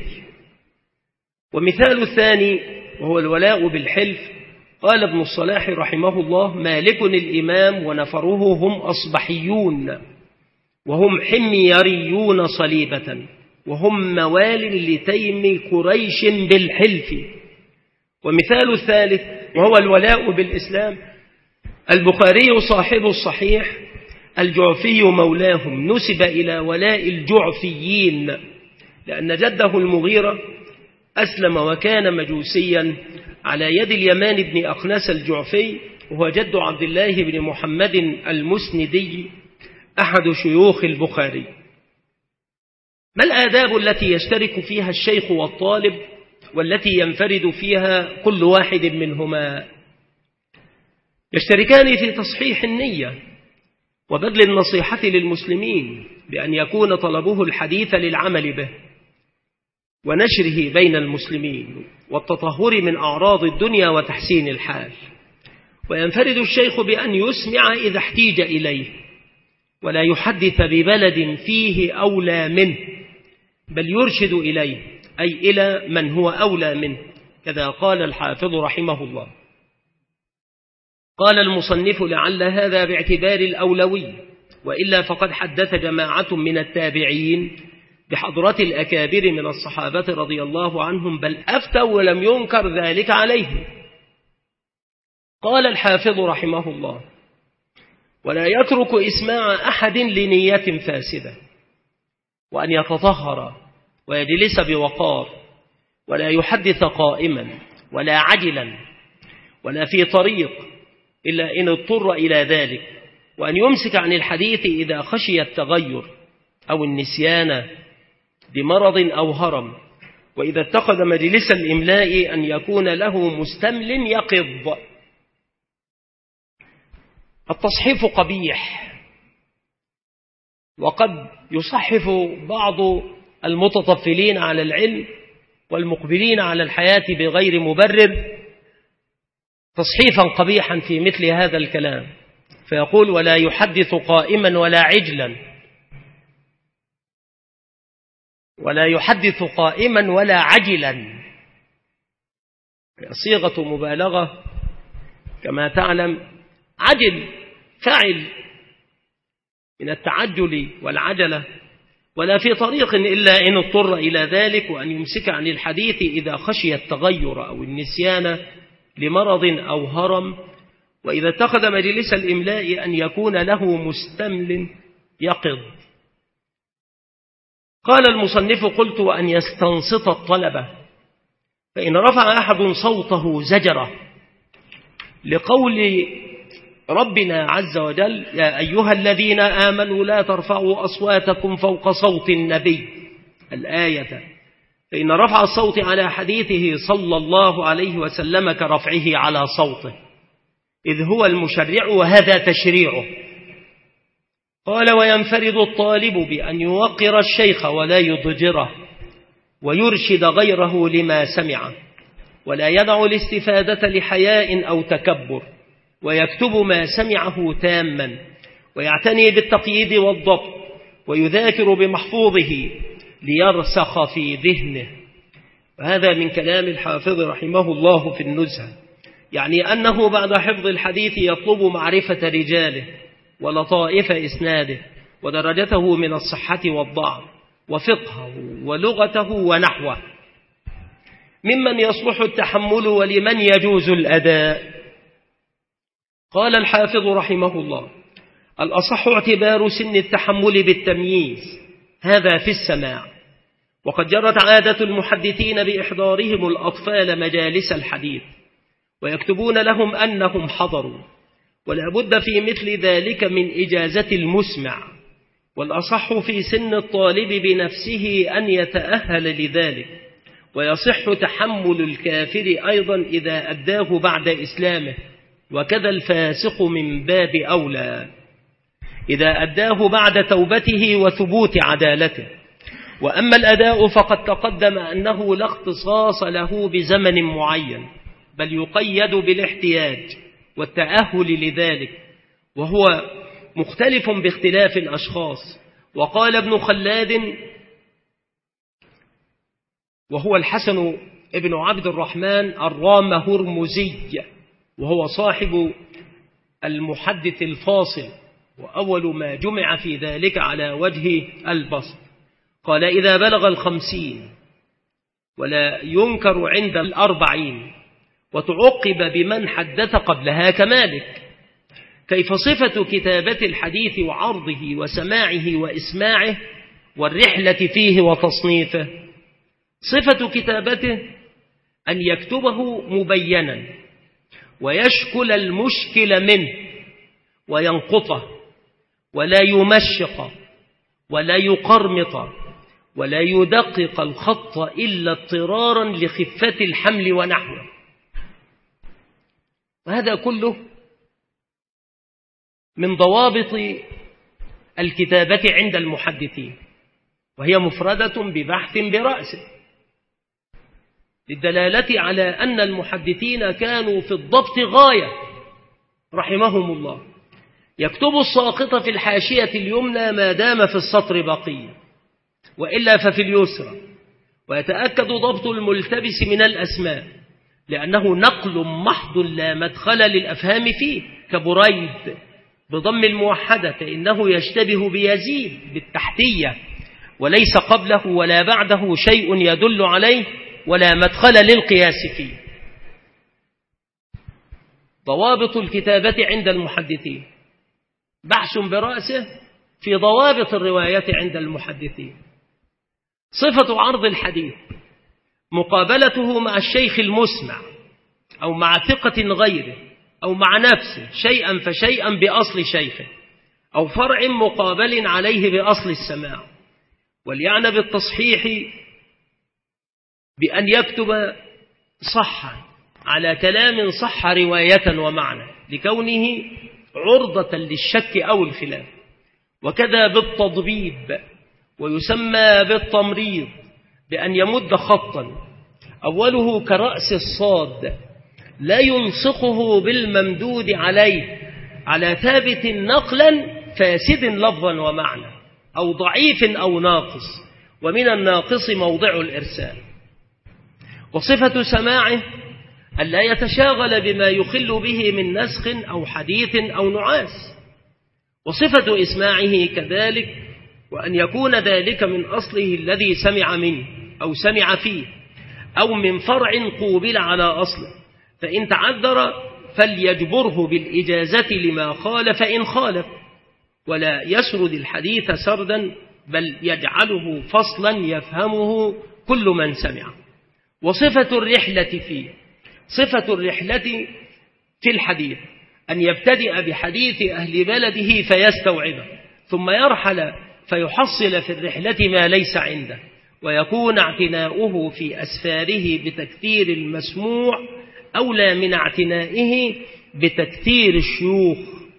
ومثال الثاني وهو الولاء بالحلف، قال ابن الصلاح رحمه الله: مالك الإمام ونفره هم أصبحيون، وهم حميريون صليبة، وهم موال لتيم قريش بالحلف. ومثال الثالث وهو الولاء بالإسلام، البخاري صاحب الصحيح الجعفي مولاهم، نسب إلى ولاء الجعفيين لأن جده المغيرة أسلم وكان مجوسيا على يد اليمان بن أخنس الجعفي، وهو جد عبد الله بن محمد المسندي أحد شيوخ البخاري. ما الآداب التي يشترك فيها الشيخ والطالب والتي ينفرد فيها كل واحد منهما؟ يشتركان في تصحيح النية وبذل النصيحة للمسلمين بأن يكون طلبه الحديث للعمل به ونشره بين المسلمين والتطهر من أعراض الدنيا وتحسين الحال. وينفرد الشيخ بأن يسمع إذا احتيج إليه ولا يحدث ببلد فيه أولى منه، بل يرشد إليه أي إلى من هو أولى منه، كذا قال الحافظ رحمه الله. قال المصنف: لعل هذا باعتبار الأولوي، وإلا فقد حدث جماعة من التابعين بحضرة الأكابر من الصحابة رضي الله عنهم، بل أفتوا ولم ينكر ذلك عليهم. قال الحافظ رحمه الله: ولا يترك إسماع أحد لنية فاسدة، وأن يتطهر ويجلس بوقار، ولا يحدث قائما ولا عجلا ولا في طريق إلا إن اضطر إلى ذلك، وأن يمسك عن الحديث إذا خشي التغير أو النسيان بمرض أو هرم، وإذا اتخذ مجلس الإملاء أن يكون له مستمل يقظ. التصحيف قبيح، وقد يصحف بعض المتطفلين على العلم والمقبلين على الحياة بغير مبرر تصحيفا قبيحا في مثل هذا الكلام، فيقول: ولا يحدث قائما ولا عجلا، ولا يحدث قائما ولا عجلا، صيغة مبالغة كما تعلم. عجل فعل من التعجل والعجلة، ولا في طريق إلا إن اضطر إلى ذلك، وأن يمسك عن الحديث إذا خشي التغير أو النسيان لمرض أو هرم، وإذا اتخذ مجلس الإملاء أن يكون له مستمل يقظ. قال المصنف: قلت: وأن يستنصت الطلبة، فإن رفع أحد صوته زجرة لقول ربنا عز وجل: يا أيها الذين آمنوا لا ترفعوا أصواتكم فوق صوت النبي، الآية، فإن رفع الصوت على حديثه صلى الله عليه وسلم كرفعه على صوته، إذ هو المشرع وهذا تشريعه. قال: وينفرد الطالب بأن يوقر الشيخ ولا يضجره، ويرشد غيره لما سمع، ولا يدع الاستفادة لحياء أو تكبر، ويكتب ما سمعه تاما، ويعتني بالتقييد والضبط، ويذاكر بمحفوظه ليرسخ في ذهنه. وهذا من كلام الحافظ رحمه الله في النزهة، يعني أنه بعد حفظ الحديث يطلب معرفة رجاله ولطائف إسناده ودرجته من الصحة والضعف وفقهه ولغته ونحوه، ممن يصلح التحمل ولمن يجوز الأداء. قال الحافظ رحمه الله: الأصح اعتبار سن التحمل بالتمييز، هذا في السماع. وقد جرت عادة المحدثين بإحضارهم الأطفال مجالس الحديث ويكتبون لهم أنهم حضروا، ولا بد في مثل ذلك من إجازة المسمع. والأصح في سن الطالب بنفسه أن يتأهل لذلك، ويصح تحمل الكافر أيضا إذا أداه بعد إسلامه، وكذا الفاسق من باب أولى إذا أداه بعد توبته وثبوت عدالته. وأما الأداء فقد تقدم أنه لا اختصاص له بزمن معين، بل يقيد بالاحتياج والتأهل لذلك، وهو مختلف باختلاف الأشخاص. وقال ابن خلاد، وهو الحسن ابن عبد الرحمن الرامهرمزي، وهو صاحب المحدث الفاصل، وأول ما جمع في ذلك على وجه البسط، قال: إذا بلغ الخمسين ولا ينكر عند الأربعين، وتعقب بمن حدث قبلها كمالك. كيف صفة كتابة الحديث وعرضه وسماعه وإسماعه والرحلة فيه وتصنيفه؟ صفة كتابته أن يكتبه مبينا، ويشكل المشكل منه وينقطه، ولا يمشق ولا يقرمط ولا يدقق الخط إلا اضطرارا لخفة الحمل ونحوه. وهذا كله من ضوابط الكتابة عند المحدثين، وهي مفردة ببحث برأسه، للدلالة على أن المحدثين كانوا في الضبط غاية رحمهم الله. يكتب الساقط في الحاشية اليمنى ما دام في السطر بقية، وإلا ففي اليسرى. ويتأكد ضبط الملتبس من الأسماء، لأنه نقل محض لا مدخل للأفهام فيه، كبريد بضم الموحدة فإنه يشتبه بيزيد بالتحتية وليس قبله ولا بعده شيء يدل عليه ولا مدخل للقياس فيه. ضوابط الكتابة عند المحدثين، بحث برأسه في ضوابط الرواية عند المحدثين. صفة عرض الحديث مقابلته مع الشيخ المسمع أو مع ثقة غيره أو مع نفسه شيئا فشيئا بأصل شيخه أو فرع مقابل عليه بأصل السماع. وليعنى بالتصحيح بأن يكتب صح على كلام صح رواية ومعنى لكونه عرضة للشك أو الخلاف. وكذا بالتضبيب، ويسمى بالتمريض بأن يمد خطا أوله كرأس الصاد لا يلصقه بالممدود عليه على ثابت نقلا فاسد لفظا ومعنى أو ضعيف أو ناقص، ومن الناقص موضع الإرسال. وصفة سماعه ألا يتشاغل بما يخل به من نسخ أو حديث أو نعاس. وصفة إسماعه كذلك، وأن يكون ذلك من أصله الذي سمع منه أو سمع فيه أو من فرع قوبل على أصله، فإن تعذر فليجبره بالإجازة لما خالف إن خالف، ولا يسرد الحديث سردا بل يجعله فصلا يفهمه كل من سمع. وصفة الرحلة فيه، صفة الرحلة في الحديث أن يبتدئ بحديث أهل بلده فيستوعبه ثم يرحل فيحصل في الرحلة ما ليس عنده، ويكون اعتناؤه في أسفاره بتكثير المسموع أولى من اعتنائه بتكثير الشيوخ،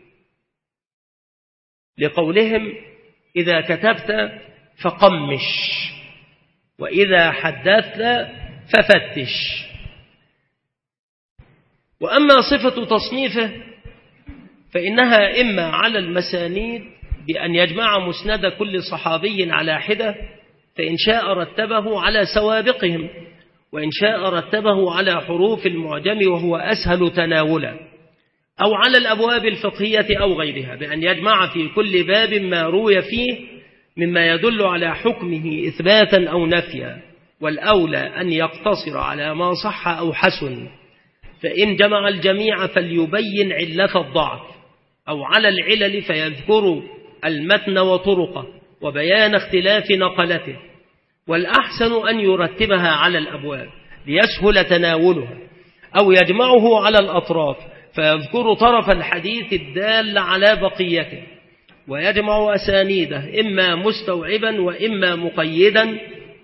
لقولهم إذا كتبت فقمش وإذا حدثت ففتش. وأما صفة تصنيفه فإنها إما على المسانيد بأن يجمع مسند كل صحابي على حدة، فإن شاء رتبه على سوابقهم، وإن شاء رتبه على حروف المعجم وهو أسهل تناولا، أو على الأبواب الفقهية أو غيرها بأن يجمع في كل باب ما روي فيه مما يدل على حكمه إثباتا أو نفيا، والأولى أن يقتصر على ما صح أو حسن، فإن جمع الجميع فليبين علة الضعف، أو على العلل فيذكر المتن وطرقه وبيان اختلاف نقلته، والأحسن أن يرتبها على الأبواب ليسهل تناولها، أو يجمعه على الأطراف فيذكر طرف الحديث الدال على بقيته، ويجمع أسانيده إما مستوعبا وإما مقيدا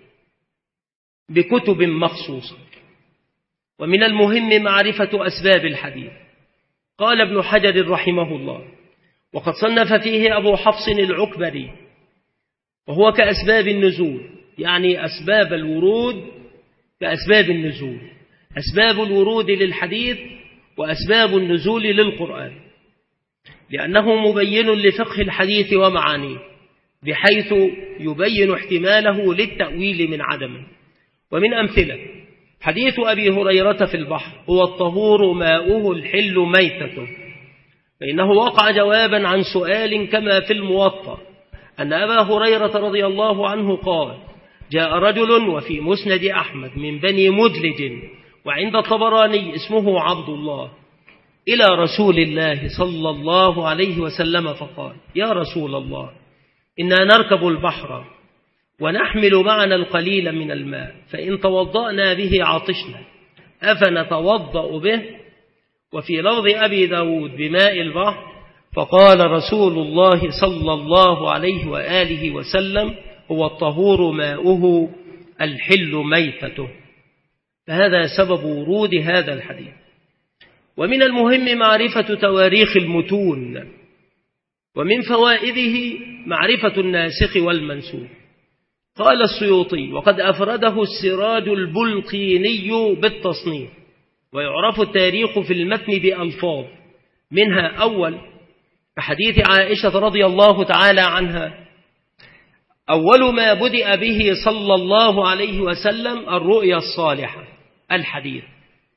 بكتب مخصوصة. ومن المهم معرفة أسباب الحديث. قال ابن حجر رحمه الله: وقد صنف فيه أبو حفص العكبري، وهو كأسباب النزول، يعني أسباب الورود كأسباب النزول، أسباب الورود للحديث وأسباب النزول للقرآن، لأنه مبين لفقه الحديث ومعانيه بحيث يبين احتماله للتأويل من عدمه. ومن أمثلة حديث أبي هريرة في البحر: هو الطهور ماؤه الحل ميتته، فإنه وقع جوابا عن سؤال كما في الموطأ أن أبا هريرة رضي الله عنه قال: جاء رجل وفي مسند أحمد من بني مدلج وعند الطبراني اسمه عبد الله إلى رسول الله صلى الله عليه وسلم فقال: يا رسول الله، إنا نركب البحر ونحمل معنا القليل من الماء، فإن توضأنا به عطشنا أفنتوضأ به؟ وفي لفظ أبي داود بماء البحر، فقال رسول الله صلى الله عليه وآله وسلم: هو الطهور ماؤه الحل ميتته. فهذا سبب ورود هذا الحديث. ومن المهم معرفة تواريخ المتون، ومن فوائده معرفة الناسخ والمنسوخ. قال السيوطي: وقد أفرده السراج البلقيني بالتصنيف، ويعرف التاريخ في المتن بألفاظ، منها أول كحديث عائشة رضي الله تعالى عنها: أول ما بدأ به صلى الله عليه وسلم الرؤيا الصالحة، الحديث.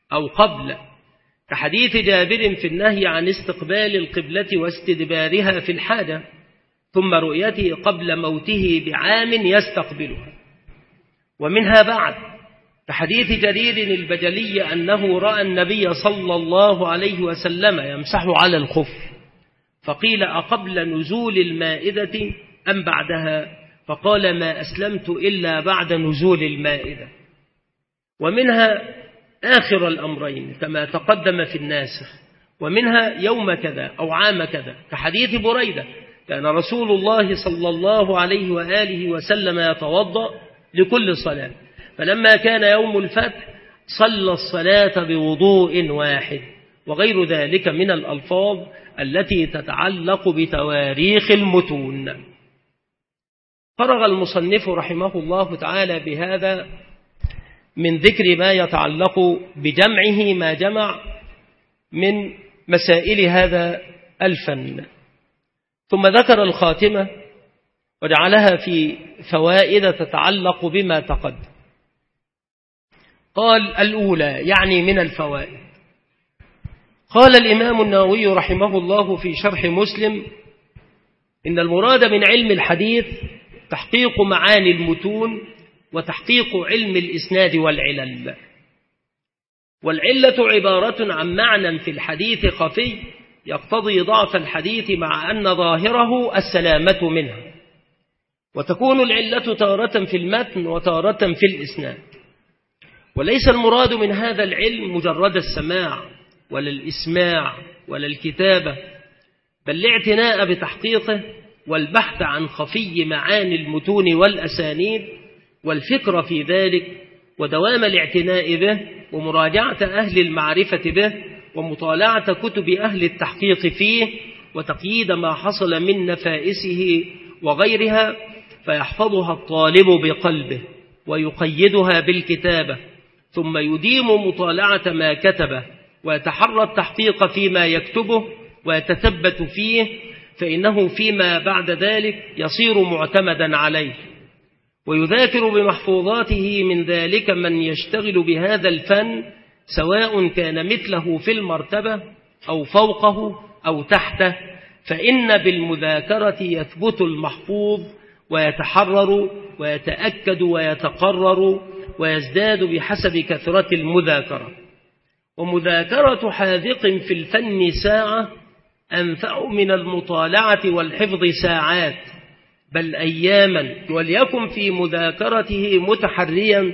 أو قبل، كحديث جابر في النهي عن استقبال القبلة واستدبارها في الحاجة، ثم رؤيته قبل موته بعام يستقبلها. ومنها بعد كحديث جرير البجلي أنه رأى النبي صلى الله عليه وسلم يمسح على الخف، فقيل أقبل نزول المائدة أم بعدها؟ فقال ما أسلمت إلا بعد نزول المائدة. ومنها آخر الأمرين كما تقدم في الناسخ، ومنها يوم كذا أو عام كذا، كحديث بريدة كان رسول الله صلى الله عليه وآله وسلم يتوضأ لكل صلاة، فلما كان يوم الفتح صلى الصلاة بوضوء واحد، وغير ذلك من الألفاظ التي تتعلق بتواريخ المتون. فرغ المصنف رحمه الله تعالى بهذا من ذكر ما يتعلق بجمعه ما جمع من مسائل هذا الفن، ثم ذكر الخاتمة وجعلها في فوائد تتعلق بما تقدم. قال الأولى يعني من الفوائد. قال الإمام النووي رحمه الله في شرح مسلم إن المراد من علم الحديث تحقيق معاني المتون وتحقيق علم الإسناد والعلل. والعلة عبارة عن معنى في الحديث خفي يقتضي ضعف الحديث مع أن ظاهره السلامة منه، وتكون العلة تارة في المتن وتارة في الإسناد. وليس المراد من هذا العلم مجرد السماع ولا الإسماع ولا الكتابة، بل الاعتناء بتحقيقه والبحث عن خفي معاني المتون والأسانيد والفكر في ذلك، ودوام الاعتناء به ومراجعة أهل المعرفة به ومطالعة كتب أهل التحقيق فيه وتقييد ما حصل من نفائسه وغيرها، فيحفظها الطالب بقلبه ويقيدها بالكتابة، ثم يديم مطالعة ما كتبه ويتحرى التحقيق فيما يكتبه ويتثبت فيه، فإنه فيما بعد ذلك يصير معتمدا عليه. ويذاكر بمحفوظاته من ذلك من يشتغل بهذا الفن، سواء كان مثله في المرتبة أو فوقه أو تحته، فإن بالمذاكرة يثبت المحفوظ ويتحرر ويتأكد ويتقرر ويزداد بحسب كثرة المذاكرة. ومذاكرة حاذق في الفن ساعة أنفع من المطالعة والحفظ ساعات، بل أياما. وليكن في مذاكرته متحريا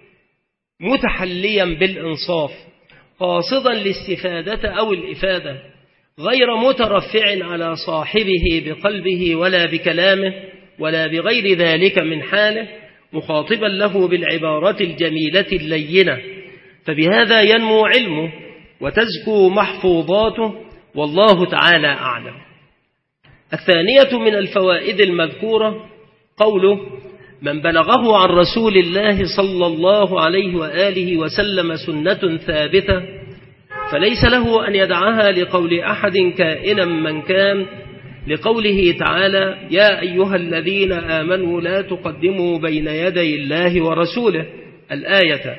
متحليا بالإنصاف، قاصدا الاستفادة أو الإفادة، غير مترفع على صاحبه بقلبه ولا بكلامه ولا بغير ذلك من حاله، مخاطبا له بالعبارات الجميلة اللينة، فبهذا ينمو علمه وتزكو محفوظاته، والله تعالى أعلم. الثانية من الفوائد المذكورة قوله من بلغه عن رسول الله صلى الله عليه وآله وسلم سنة ثابتة فليس له أن يدعها لقول أحد كائنا من كان، لقوله تعالى يا أيها الذين آمنوا لا تقدموا بين يدي الله ورسوله الآية.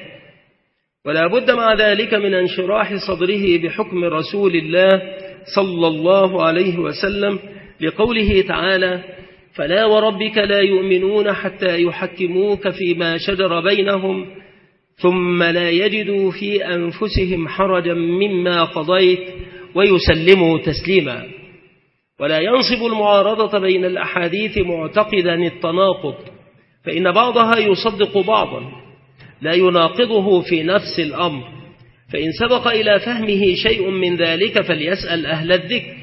ولا بد مع ذلك من انشراح صدره بحكم رسول الله صلى الله عليه وسلم، لقوله تعالى فلا وربك لا يؤمنون حتى يحكموك فيما شجر بينهم ثم لا يجدوا في أنفسهم حرجا مما قضيت ويسلموا تسليما. ولا ينصب المعارضة بين الأحاديث معتقدا التناقض، فإن بعضها يصدق بعضا لا يناقضه في نفس الأمر، فإن سبق إلى فهمه شيء من ذلك فليسأل أهل الذكر،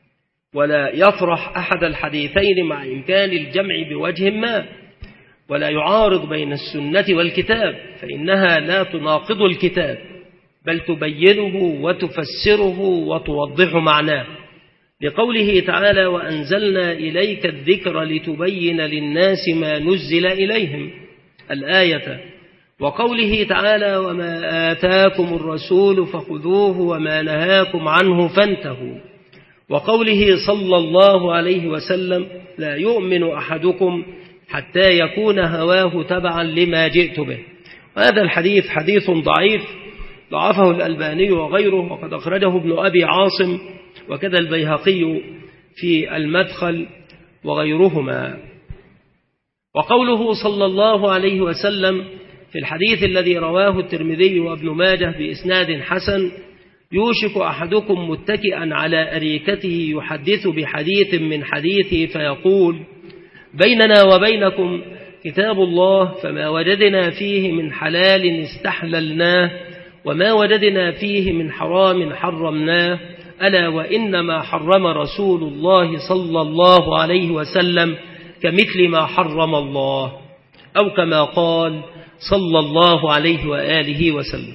ولا يفرح أحد الحديثين مع إمكان الجمع بوجه ما، ولا يعارض بين السنة والكتاب، فإنها لا تناقض الكتاب بل تبينه وتفسره وتوضح معناه، لقوله تعالى وأنزلنا إليك الذكر لتبين للناس ما نزل إليهم الآية، وقوله تعالى وما آتاكم الرسول فخذوه وما نهاكم عنه فانتهوا، وقوله صلى الله عليه وسلم لا يؤمن أحدكم حتى يكون هواه تبعا لما جئت به. وهذا الحديث حديث ضعيف ضعفه الألباني وغيره، وقد أخرجه ابن أبي عاصم وكذا البيهقي في المدخل وغيرهما. وقوله صلى الله عليه وسلم في الحديث الذي رواه الترمذي وابن ماجه بإسناد حسن: يوشك أحدكم متكئا على أريكته يحدث بحديث من حديثه فيقول: بيننا وبينكم كتاب الله، فما وجدنا فيه من حلال استحللناه وما وجدنا فيه من حرام حرمناه، ألا وإنما حرم رسول الله صلى الله عليه وسلم كمثل ما حرم الله، أو كما قال صلى الله عليه وآله وسلم.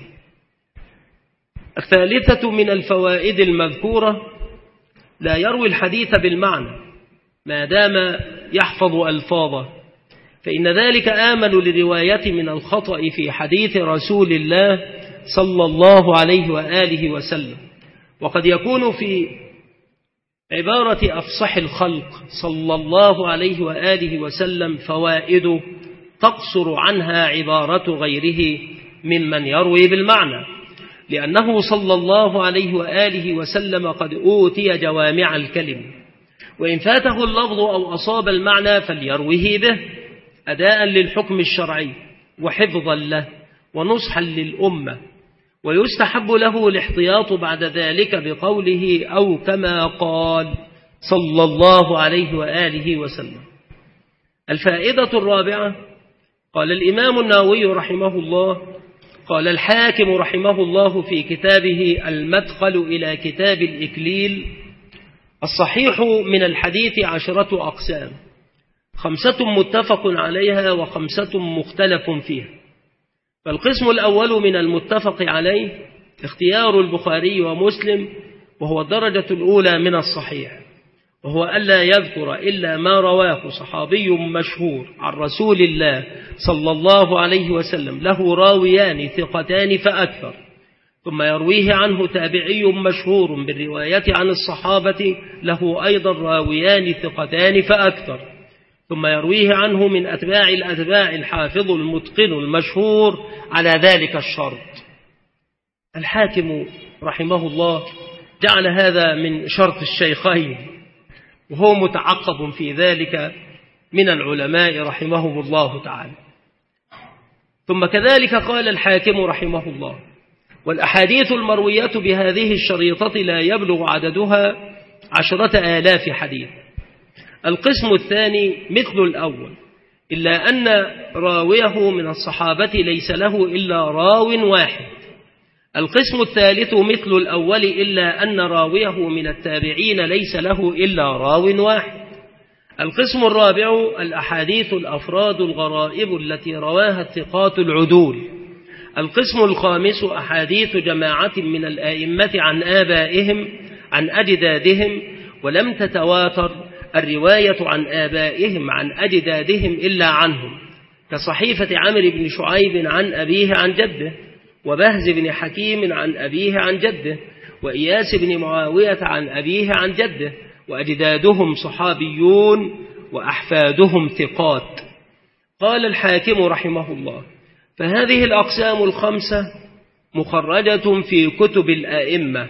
الثالثة من الفوائد المذكورة: لا يروي الحديث بالمعنى ما دام يحفظ ألفاظه، فإن ذلك آمن للرواية من الخطأ في حديث رسول الله صلى الله عليه وآله وسلم. وقد يكون في عبارة أفصح الخلق صلى الله عليه وآله وسلم فوائد تقصر عنها عبارة غيره ممن يروي بالمعنى، لأنه صلى الله عليه وآله وسلم قد أوتي جوامع الكلم، وإن فاته اللفظ أو أصاب المعنى فليروه به أداء للحكم الشرعي وحفظا له ونصحا للأمة، ويستحب له الاحتياط بعد ذلك بقوله أو كما قال صلى الله عليه وآله وسلم. الفائدة الرابعة: قال الإمام النووي رحمه الله: قال الحاكم رحمه الله في كتابه المدخل إلى كتاب الإكليل: الصحيح من الحديث عشرة أقسام، خمسة متفق عليها وخمسة مختلف فيها. فالقسم الأول من المتفق عليه اختيار البخاري ومسلم، وهو الدرجة الأولى من الصحيح، وهو ألا يذكر إلا ما رواه صحابي مشهور عن رسول الله صلى الله عليه وسلم له راويان ثقتان فأكثر، ثم يرويه عنه تابعي مشهور بالرواية عن الصحابة له أيضا راويان ثقتان فأكثر، ثم يرويه عنه من أتباع الأتباع الحافظ المتقن المشهور على ذلك الشرط. الحاكم رحمه الله جعل هذا من شرط الشيخين، وهو متعقب في ذلك من العلماء رحمهم الله تعالى. ثم كذلك قال الحاكم رحمه الله: والأحاديث المروية بهذه الشريطة لا يبلغ عددها عشرة آلاف حديث. القسم الثاني مثل الأول، إلا أن راويه من الصحابة ليس له إلا راو واحد. القسم الثالث مثل الأول، إلا أن راويه من التابعين ليس له إلا راو واحد. القسم الرابع الأحاديث الأفراد الغرائب التي رواها الثقات العدول. القسم الخامس أحاديث جماعة من الآئمة عن آبائهم عن أجدادهم، ولم تتواتر الرواية عن آبائهم عن أجدادهم إلا عنهم، كصحيفة عمرو بن شعيب عن أبيه عن جده، وبهز بن حكيم عن أبيه عن جده، وإياس بن معاوية عن أبيه عن جده، وأجدادهم صحابيون وأحفادهم ثقات. قال الحاكم رحمه الله: فهذه الأقسام الخمسة مخرجة في كتب الآئمة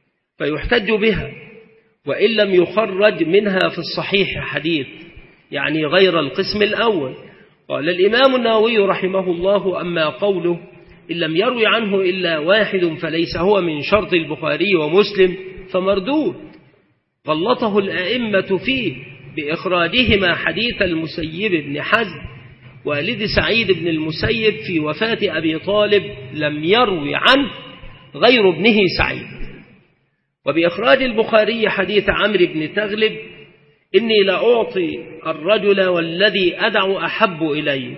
فيحتج بها، وإن لم يخرج منها في الصحيح حديث، يعني غير القسم الأول. قال الإمام النووي رحمه الله: أما قوله إن لم يروي عنه إلا واحد فليس هو من شرط البخاري ومسلم فمردود، غلطه الأئمة فيه بإخراجهما حديث المسيب بن حزم والد سعيد بن المسيب في وفاة أبي طالب لم يروي عنه غير ابنه سعيد، وبإخراج البخاري حديث عمرو بن تغلب إني لأعطي الرجل والذي أدع أحب إلي.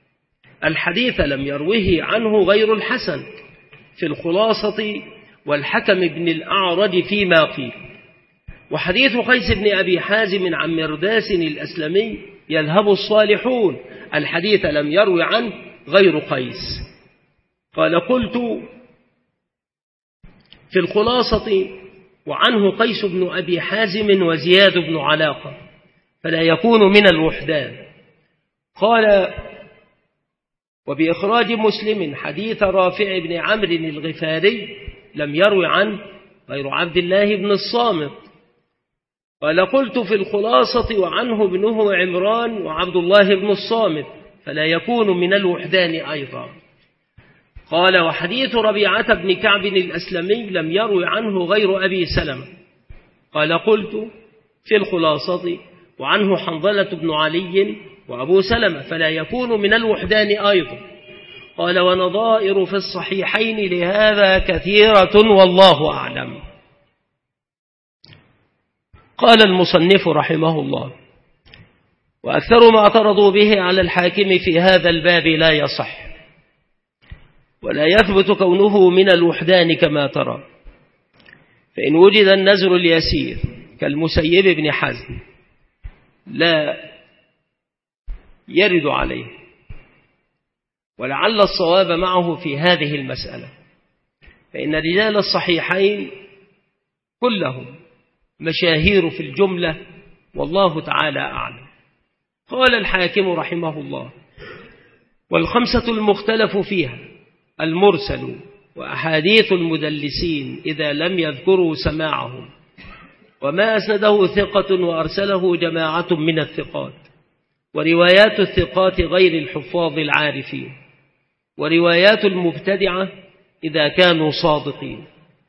الحديث لم يروه عنه غير الحسن في الخلاصة والحكم بن الأعرج فيما قيل. وحديث قيس بن أبي حازم عن مرداس الأسلمي يذهب الصالحون، الحديث لم يروي عنه غير قيس. قال: قلت في الخلاصة وعنه قيس بن أبي حازم وزياد بن علاقة، فلا يكون من الوحدان. قال وبإخراج مسلم حديث رافع بن عمرو الغفاري لم يروي عنه غير عبد الله بن الصامت. قال قلت في الخلاصة وعنه ابنه عمران وعبد الله بن الصامت فلا يكون من الوحدان أيضا. قال وحديث ربيعة بن كعب الأسلمي لم يروي عنه غير أبي سلمة. قال قلت في الخلاصة وعنه حنظلة بن علي وأبو سلمة فلا يكون من الوحدان أيضا. قال ونظائر في الصحيحين لهذا كثيرة والله أعلم. قال المصنف رحمه الله وأكثر ما اعترضوا به على الحاكم في هذا الباب لا يصح ولا يثبت كونه من الوحدان كما ترى، فإن وجد النزر اليسير كالمسيب بن حزم لا يرد عليه، ولعل الصواب معه في هذه المسألة، فإن رجال الصحيحين كلهم مشاهير في الجملة والله تعالى أعلم. قال الحاكم رحمه الله والخمسة المختلف فيها المرسل وأحاديث المدلسين إذا لم يذكروا سماعهم، وما أسنده ثقة وأرسله جماعة من الثقات، وروايات الثقات غير الحفاظ العارفين، وروايات المبتدعة إذا كانوا صادقين.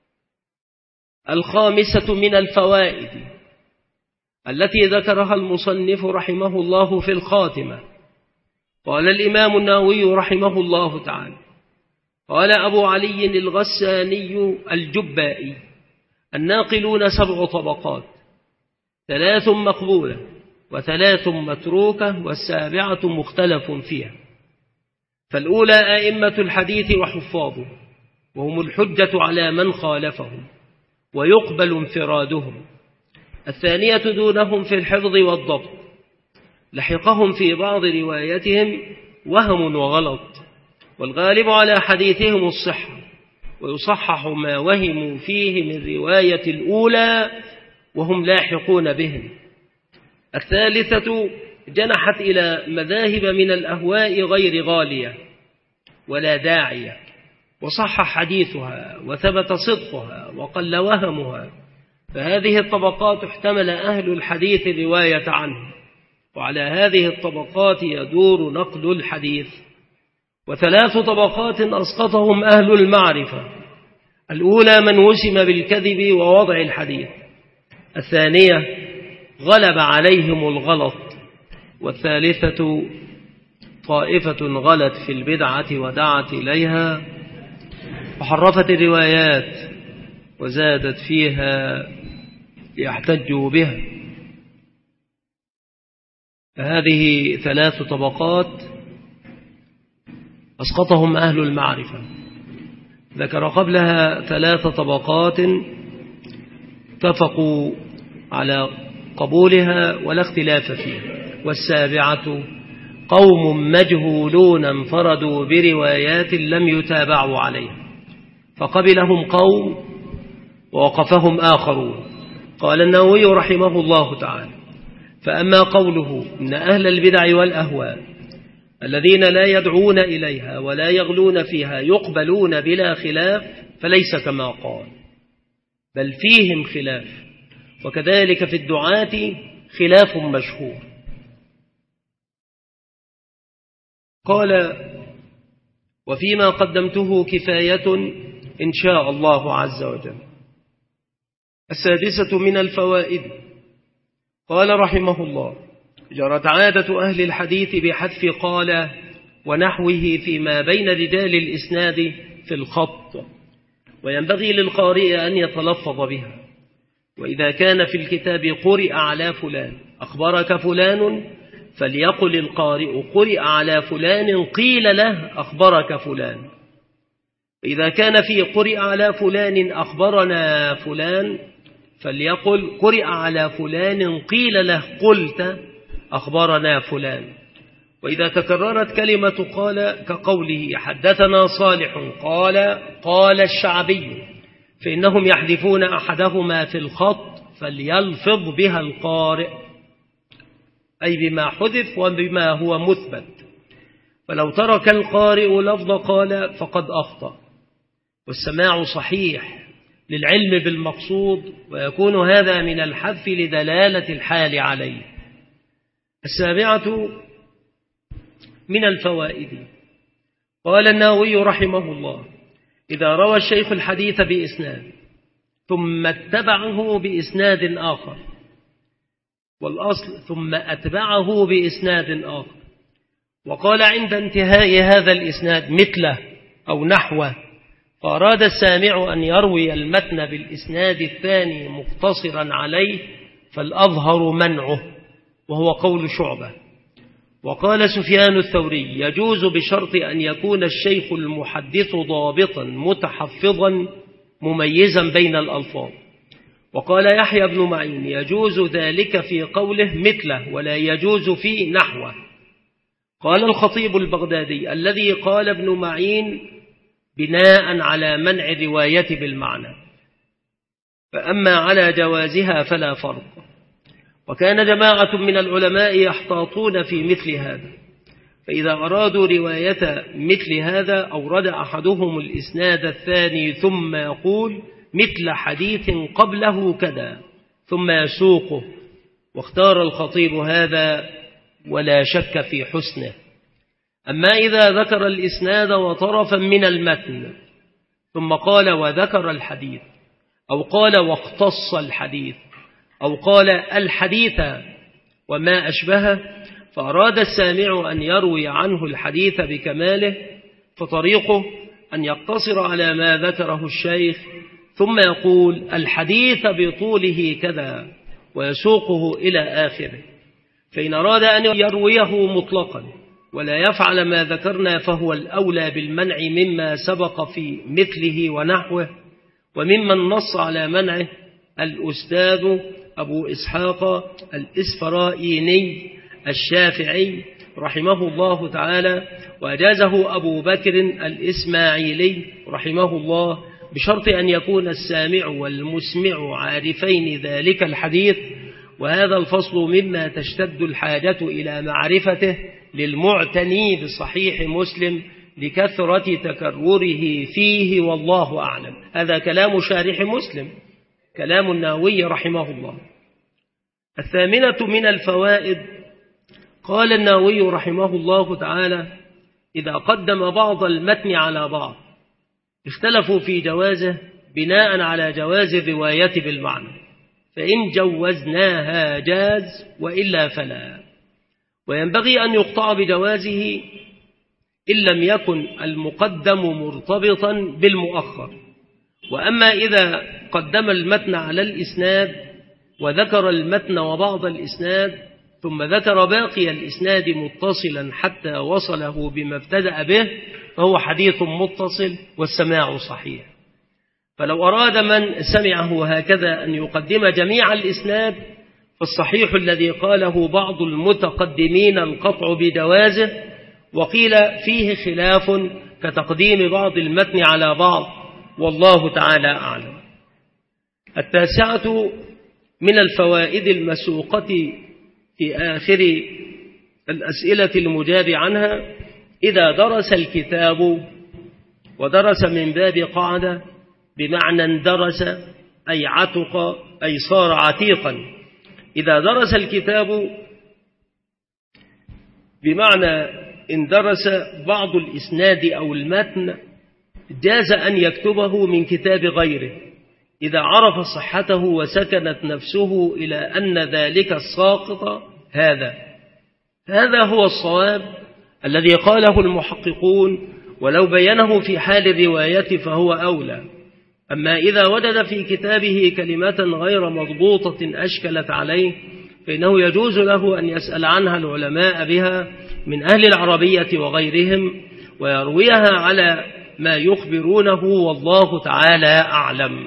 الخامسة من الفوائد التي ذكرها المصنف رحمه الله في الخاتمة. قال الإمام النووي رحمه الله تعالى قال أبو علي الغساني الجبائي الناقلون سبع طبقات، ثلاث مقبولة وثلاث متروكة والسابعة مختلف فيها. فالأولى أئمة الحديث وحفاظه وهم الحجة على من خالفهم ويقبل انفرادهم. الثانية دونهم في الحفظ والضبط، لحقهم في بعض روايتهم وهم وغلط، والغالب على حديثهم الصحة، ويصحح ما وهموا فيه من رواية الأولى وهم لاحقون بهم. الثالثة جنحت إلى مذاهب من الأهواء غير غالية ولا داعية، وصح حديثها وثبت صدقها وقل وهمها، فهذه الطبقات احتمل أهل الحديث الرواية عنه، وعلى هذه الطبقات يدور نقل الحديث. وثلاث طبقات أسقطهم أهل المعرفة: الأولى من وسم بالكذب ووضع الحديث، الثانية غلب عليهم الغلط، والثالثة طائفة غلت في البدعة ودعت إليها وحرفت الروايات وزادت فيها ليحتجوا بها. فهذه ثلاث طبقات أسقطهم أهل المعرفة. ذكر قبلها ثلاث طبقات اتفقوا على قبولها ولا اختلاف فيها. والسابعة قوم مجهولون انفردوا بروايات لم يتابعوا عليها، فقبلهم قوم ووقفهم آخرون. قال النووي رحمه الله تعالى: فأما قوله إن أهل البدع والأهواء الذين لا يدعون إليها ولا يغلون فيها يقبلون بلا خلاف، فليس كما قال، بل فيهم خلاف، وكذلك في الدعاة خلاف مشهور. قال: وفيما قدمته كفاية إن شاء الله عز وجل. السادسة من الفوائد. قال رحمه الله: جرت عادة أهل الحديث بحذف قال ونحوه فيما بين رجال الإسناد في الخط، وينبغي للقارئ أن يتلفظ بها. وإذا كان في الكتاب قرئ على فلان أخبرك فلان، فليقل القارئ قرئ على فلان قيل له أخبرك فلان. إذا كان في قرئ على فلان أخبرنا فلان، فليقل قرئ على فلان قيل له قلت أخبرنا فلان. وإذا تكررت كلمة قال كقوله حدثنا صالح قال قال الشعبي، فإنهم يحذفون أحدهما في الخط، فليلفظ بها القارئ، أي بما حذف وبما هو مثبت. فلو ترك القارئ لفظ قال فقد أخطأ. والسماع صحيح للعلم بالمقصود، ويكون هذا من الحذف لدلالة الحال عليه. السابعة من الفوائد، قال النووي رحمه الله: إذا روى الشيخ الحديث بإسناد ثم اتبعه بإسناد آخر، والأصل ثم أتبعه بإسناد آخر، وقال عند انتهاء هذا الإسناد مثله أو نحوه، فأراد السامع أن يروي المتن بالإسناد الثاني مقتصرا عليه، فالأظهر منعه، وهو قول شعبة. وقال سفيان الثوري: يجوز بشرط أن يكون الشيخ المحدث ضابطا متحفظا مميزا بين الألفاظ. وقال يحيى بن معين: يجوز ذلك في قوله مثله، ولا يجوز في نحوه. قال الخطيب البغدادي: الذي قال ابن معين بناء على منع الرواية بالمعنى، فأما على جوازها فلا فرق. وكان جماعة من العلماء يحتاطون في مثل هذا، فإذا أرادوا رواية مثل هذا أورد أحدهم الإسناد الثاني ثم يقول مثل حديث قبله كذا ثم يسوقه، واختار الخطيب هذا ولا شك في حسنه. أما إذا ذكر الإسناد وطرفا من المتن ثم قال وذكر الحديث، أو قال واختص الحديث، أو قال الحديث وما أشبهه، فأراد السامع أن يروي عنه الحديث بكماله، فطريقه أن يقتصر على ما ذكره الشيخ ثم يقول الحديث بطوله كذا ويسوقه إلى آخره. فإن أراد أن يرويه مطلقا ولا يفعل ما ذكرنا فهو الأولى بالمنع مما سبق في مثله ونحوه. وممن نص على منعه الأستاذ أبو إسحاق الإسفرائيني الشافعي رحمه الله تعالى، وأجازه أبو بكر الإسماعيلي رحمه الله، بشرط أن يكون السامع والمسمع عارفين ذلك الحديث. وهذا الفصل مما تشتد الحاجة إلى معرفته للمعتني بصحيح مسلم لكثرة تكرره فيه، والله أعلم. هذا كلام شارح مسلم، كلام النووي رحمه الله. الثامنة من الفوائد، قال النووي رحمه الله تعالى: إذا قدم بعض المتن على بعض اختلفوا في جوازه بناء على جواز الرواية بالمعنى، فإن جوزناها جاز وإلا فلا. وينبغي أن يقطع بجوازه إن لم يكن المقدم مرتبطا بالمؤخر. وأما إذا قدم المتن على الإسناد وذكر المتن وبعض الإسناد ثم ذكر باقي الإسناد متصلا حتى وصله بما ابتدأ به، فهو حديث متصل والسماع صحيح. فلو أراد من سمعه هكذا أن يقدم جميع الإسناد، فالصحيح الذي قاله بعض المتقدمين القطع بجوازه، وقيل فيه خلاف كتقديم بعض المتن على بعض، والله تعالى أعلم. التاسعة من الفوائد المسوقة في آخر الأسئلة المجاب عنها: إذا درس الكتاب ودرس من باب قاعدة بمعنى اندرس أي عتق أي صار عتيقا. إذا درس الكتاب بمعنى اندرس بعض الإسناد أو المتن جاز أن يكتبه من كتاب غيره إذا عرف صحته وسكنت نفسه إلى أن ذلك الساقط هذا هذا هو الصواب الذي قاله المحققون، ولو بينه في حال الرواية فهو أولى. أما إذا وجد في كتابه كلمات غير مضبوطة أشكلت عليه، فإنه يجوز له أن يسأل عنها العلماء بها من أهل العربية وغيرهم ويرويها على ما يخبرونه، والله تعالى أعلم.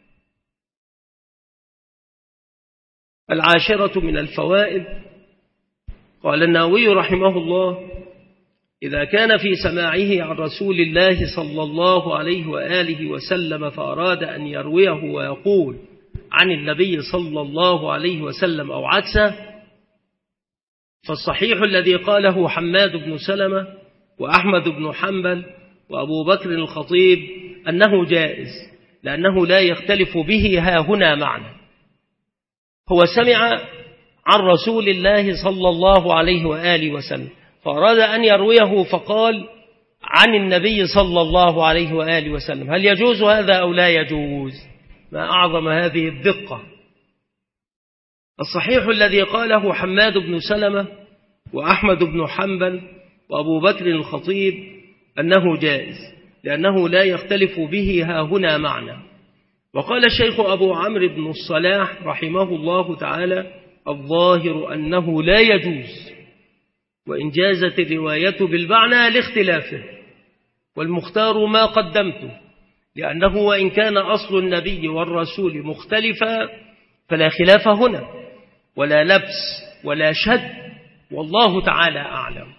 العاشرة من الفوائد، قال النووي رحمه الله: إذا كان في سماعه عن رسول الله صلى الله عليه وآله وسلم فأراد أن يرويه ويقول عن النبي صلى الله عليه وسلم أو عكسه، فالصحيح الذي قاله حماد بن سلمة وأحمد بن حنبل وأبو بكر الخطيب أنه جائز لأنه لا يختلف به ها هنا معنى. هو سمع عن رسول الله صلى الله عليه وآله وسلم فأراد أن يرويه فقال عن النبي صلى الله عليه وآله وسلم، هل يجوز هذا أو لا يجوز؟ ما أعظم هذه الدقة. الصحيح الذي قاله حماد بن سلمة وأحمد بن حنبل وأبو بكر الخطيب أنه جائز لأنه لا يختلف به ها هنا معنى. وقال الشيخ أبو عمرو بن الصلاح رحمه الله تعالى الظاهر أنه لا يجوز، وإن جازت الرواية بالمعنى لاختلافه، والمختار ما قدمته، لأنه وإن كان أصل النبي والرسول مختلفا فلا خلاف هنا ولا لبس ولا شد، والله تعالى أعلم.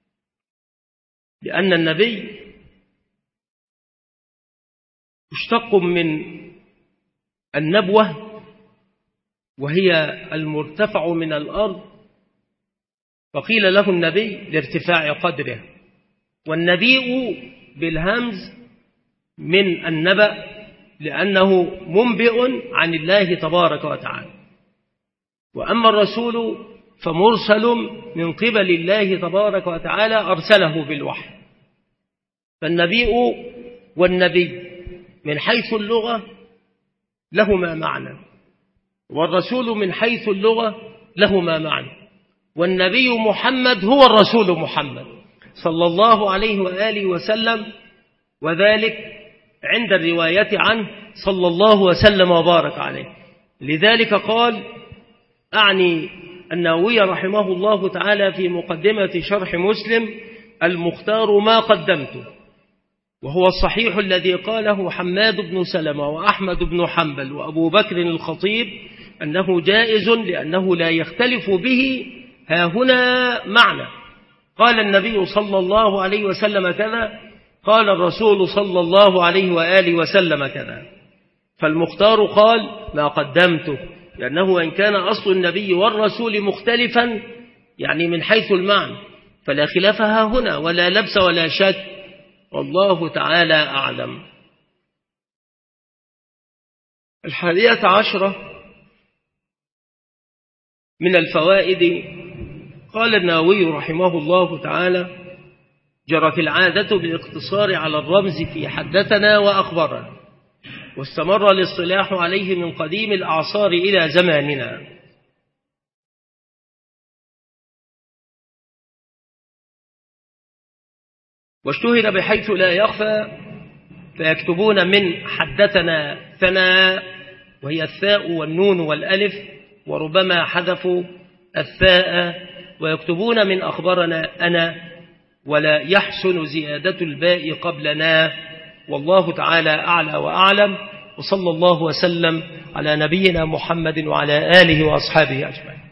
لأن النبي مشتق من النبوة وهي المرتفع من الأرض، فقيل له النبي لارتفاع قدره، والنبي بالهمز من النبأ لأنه منبئ عن الله تبارك وتعالى. وأما الرسول فمرسل من قبل الله تبارك وتعالى أرسله بالوحي. فالنبي والنبي من حيث اللغة لهما معنى، والرسول من حيث اللغة لهما معنى، والنبي محمد هو الرسول محمد صلى الله عليه وآله وسلم، وذلك عند الرواية عنه صلى الله وسلم وبارك عليه. لذلك قال أعني النووي رحمه الله تعالى في مقدمة شرح مسلم المختار ما قدمته، وهو الصحيح الذي قاله حماد بن سلمة وأحمد بن حنبل وأبو بكر الخطيب أنه جائز لأنه لا يختلف به ها هنا معنى. قال النبي صلى الله عليه وسلم كذا، قال الرسول صلى الله عليه وآله وسلم كذا، فالمختار قال ما قدمته، لأنه وإن كان أصل النبي والرسول مختلفا يعني من حيث المعنى فلا خلاف ها هنا ولا لبس ولا شك، والله تعالى أعلم. الحادية عشرة من الفوائد، قال النووي رحمه الله تعالى جرت العادة بالاقتصار على الرمز في حدثنا وأخبرنا، واستمر الاصطلاح عليه من قديم الأعصار إلى زماننا. واشتهر بحيث لا يخفى، فيكتبون من حدثنا ثنا وهي الثاء والنون والألف، وربما حذفوا الثاء، ويكتبون من أخبرنا أنا، ولا يحسن زيادة الباء قبلنا، والله تعالى أعلى وأعلم. وصلى الله وسلم على نبينا محمد وعلى آله وأصحابه أجمعين.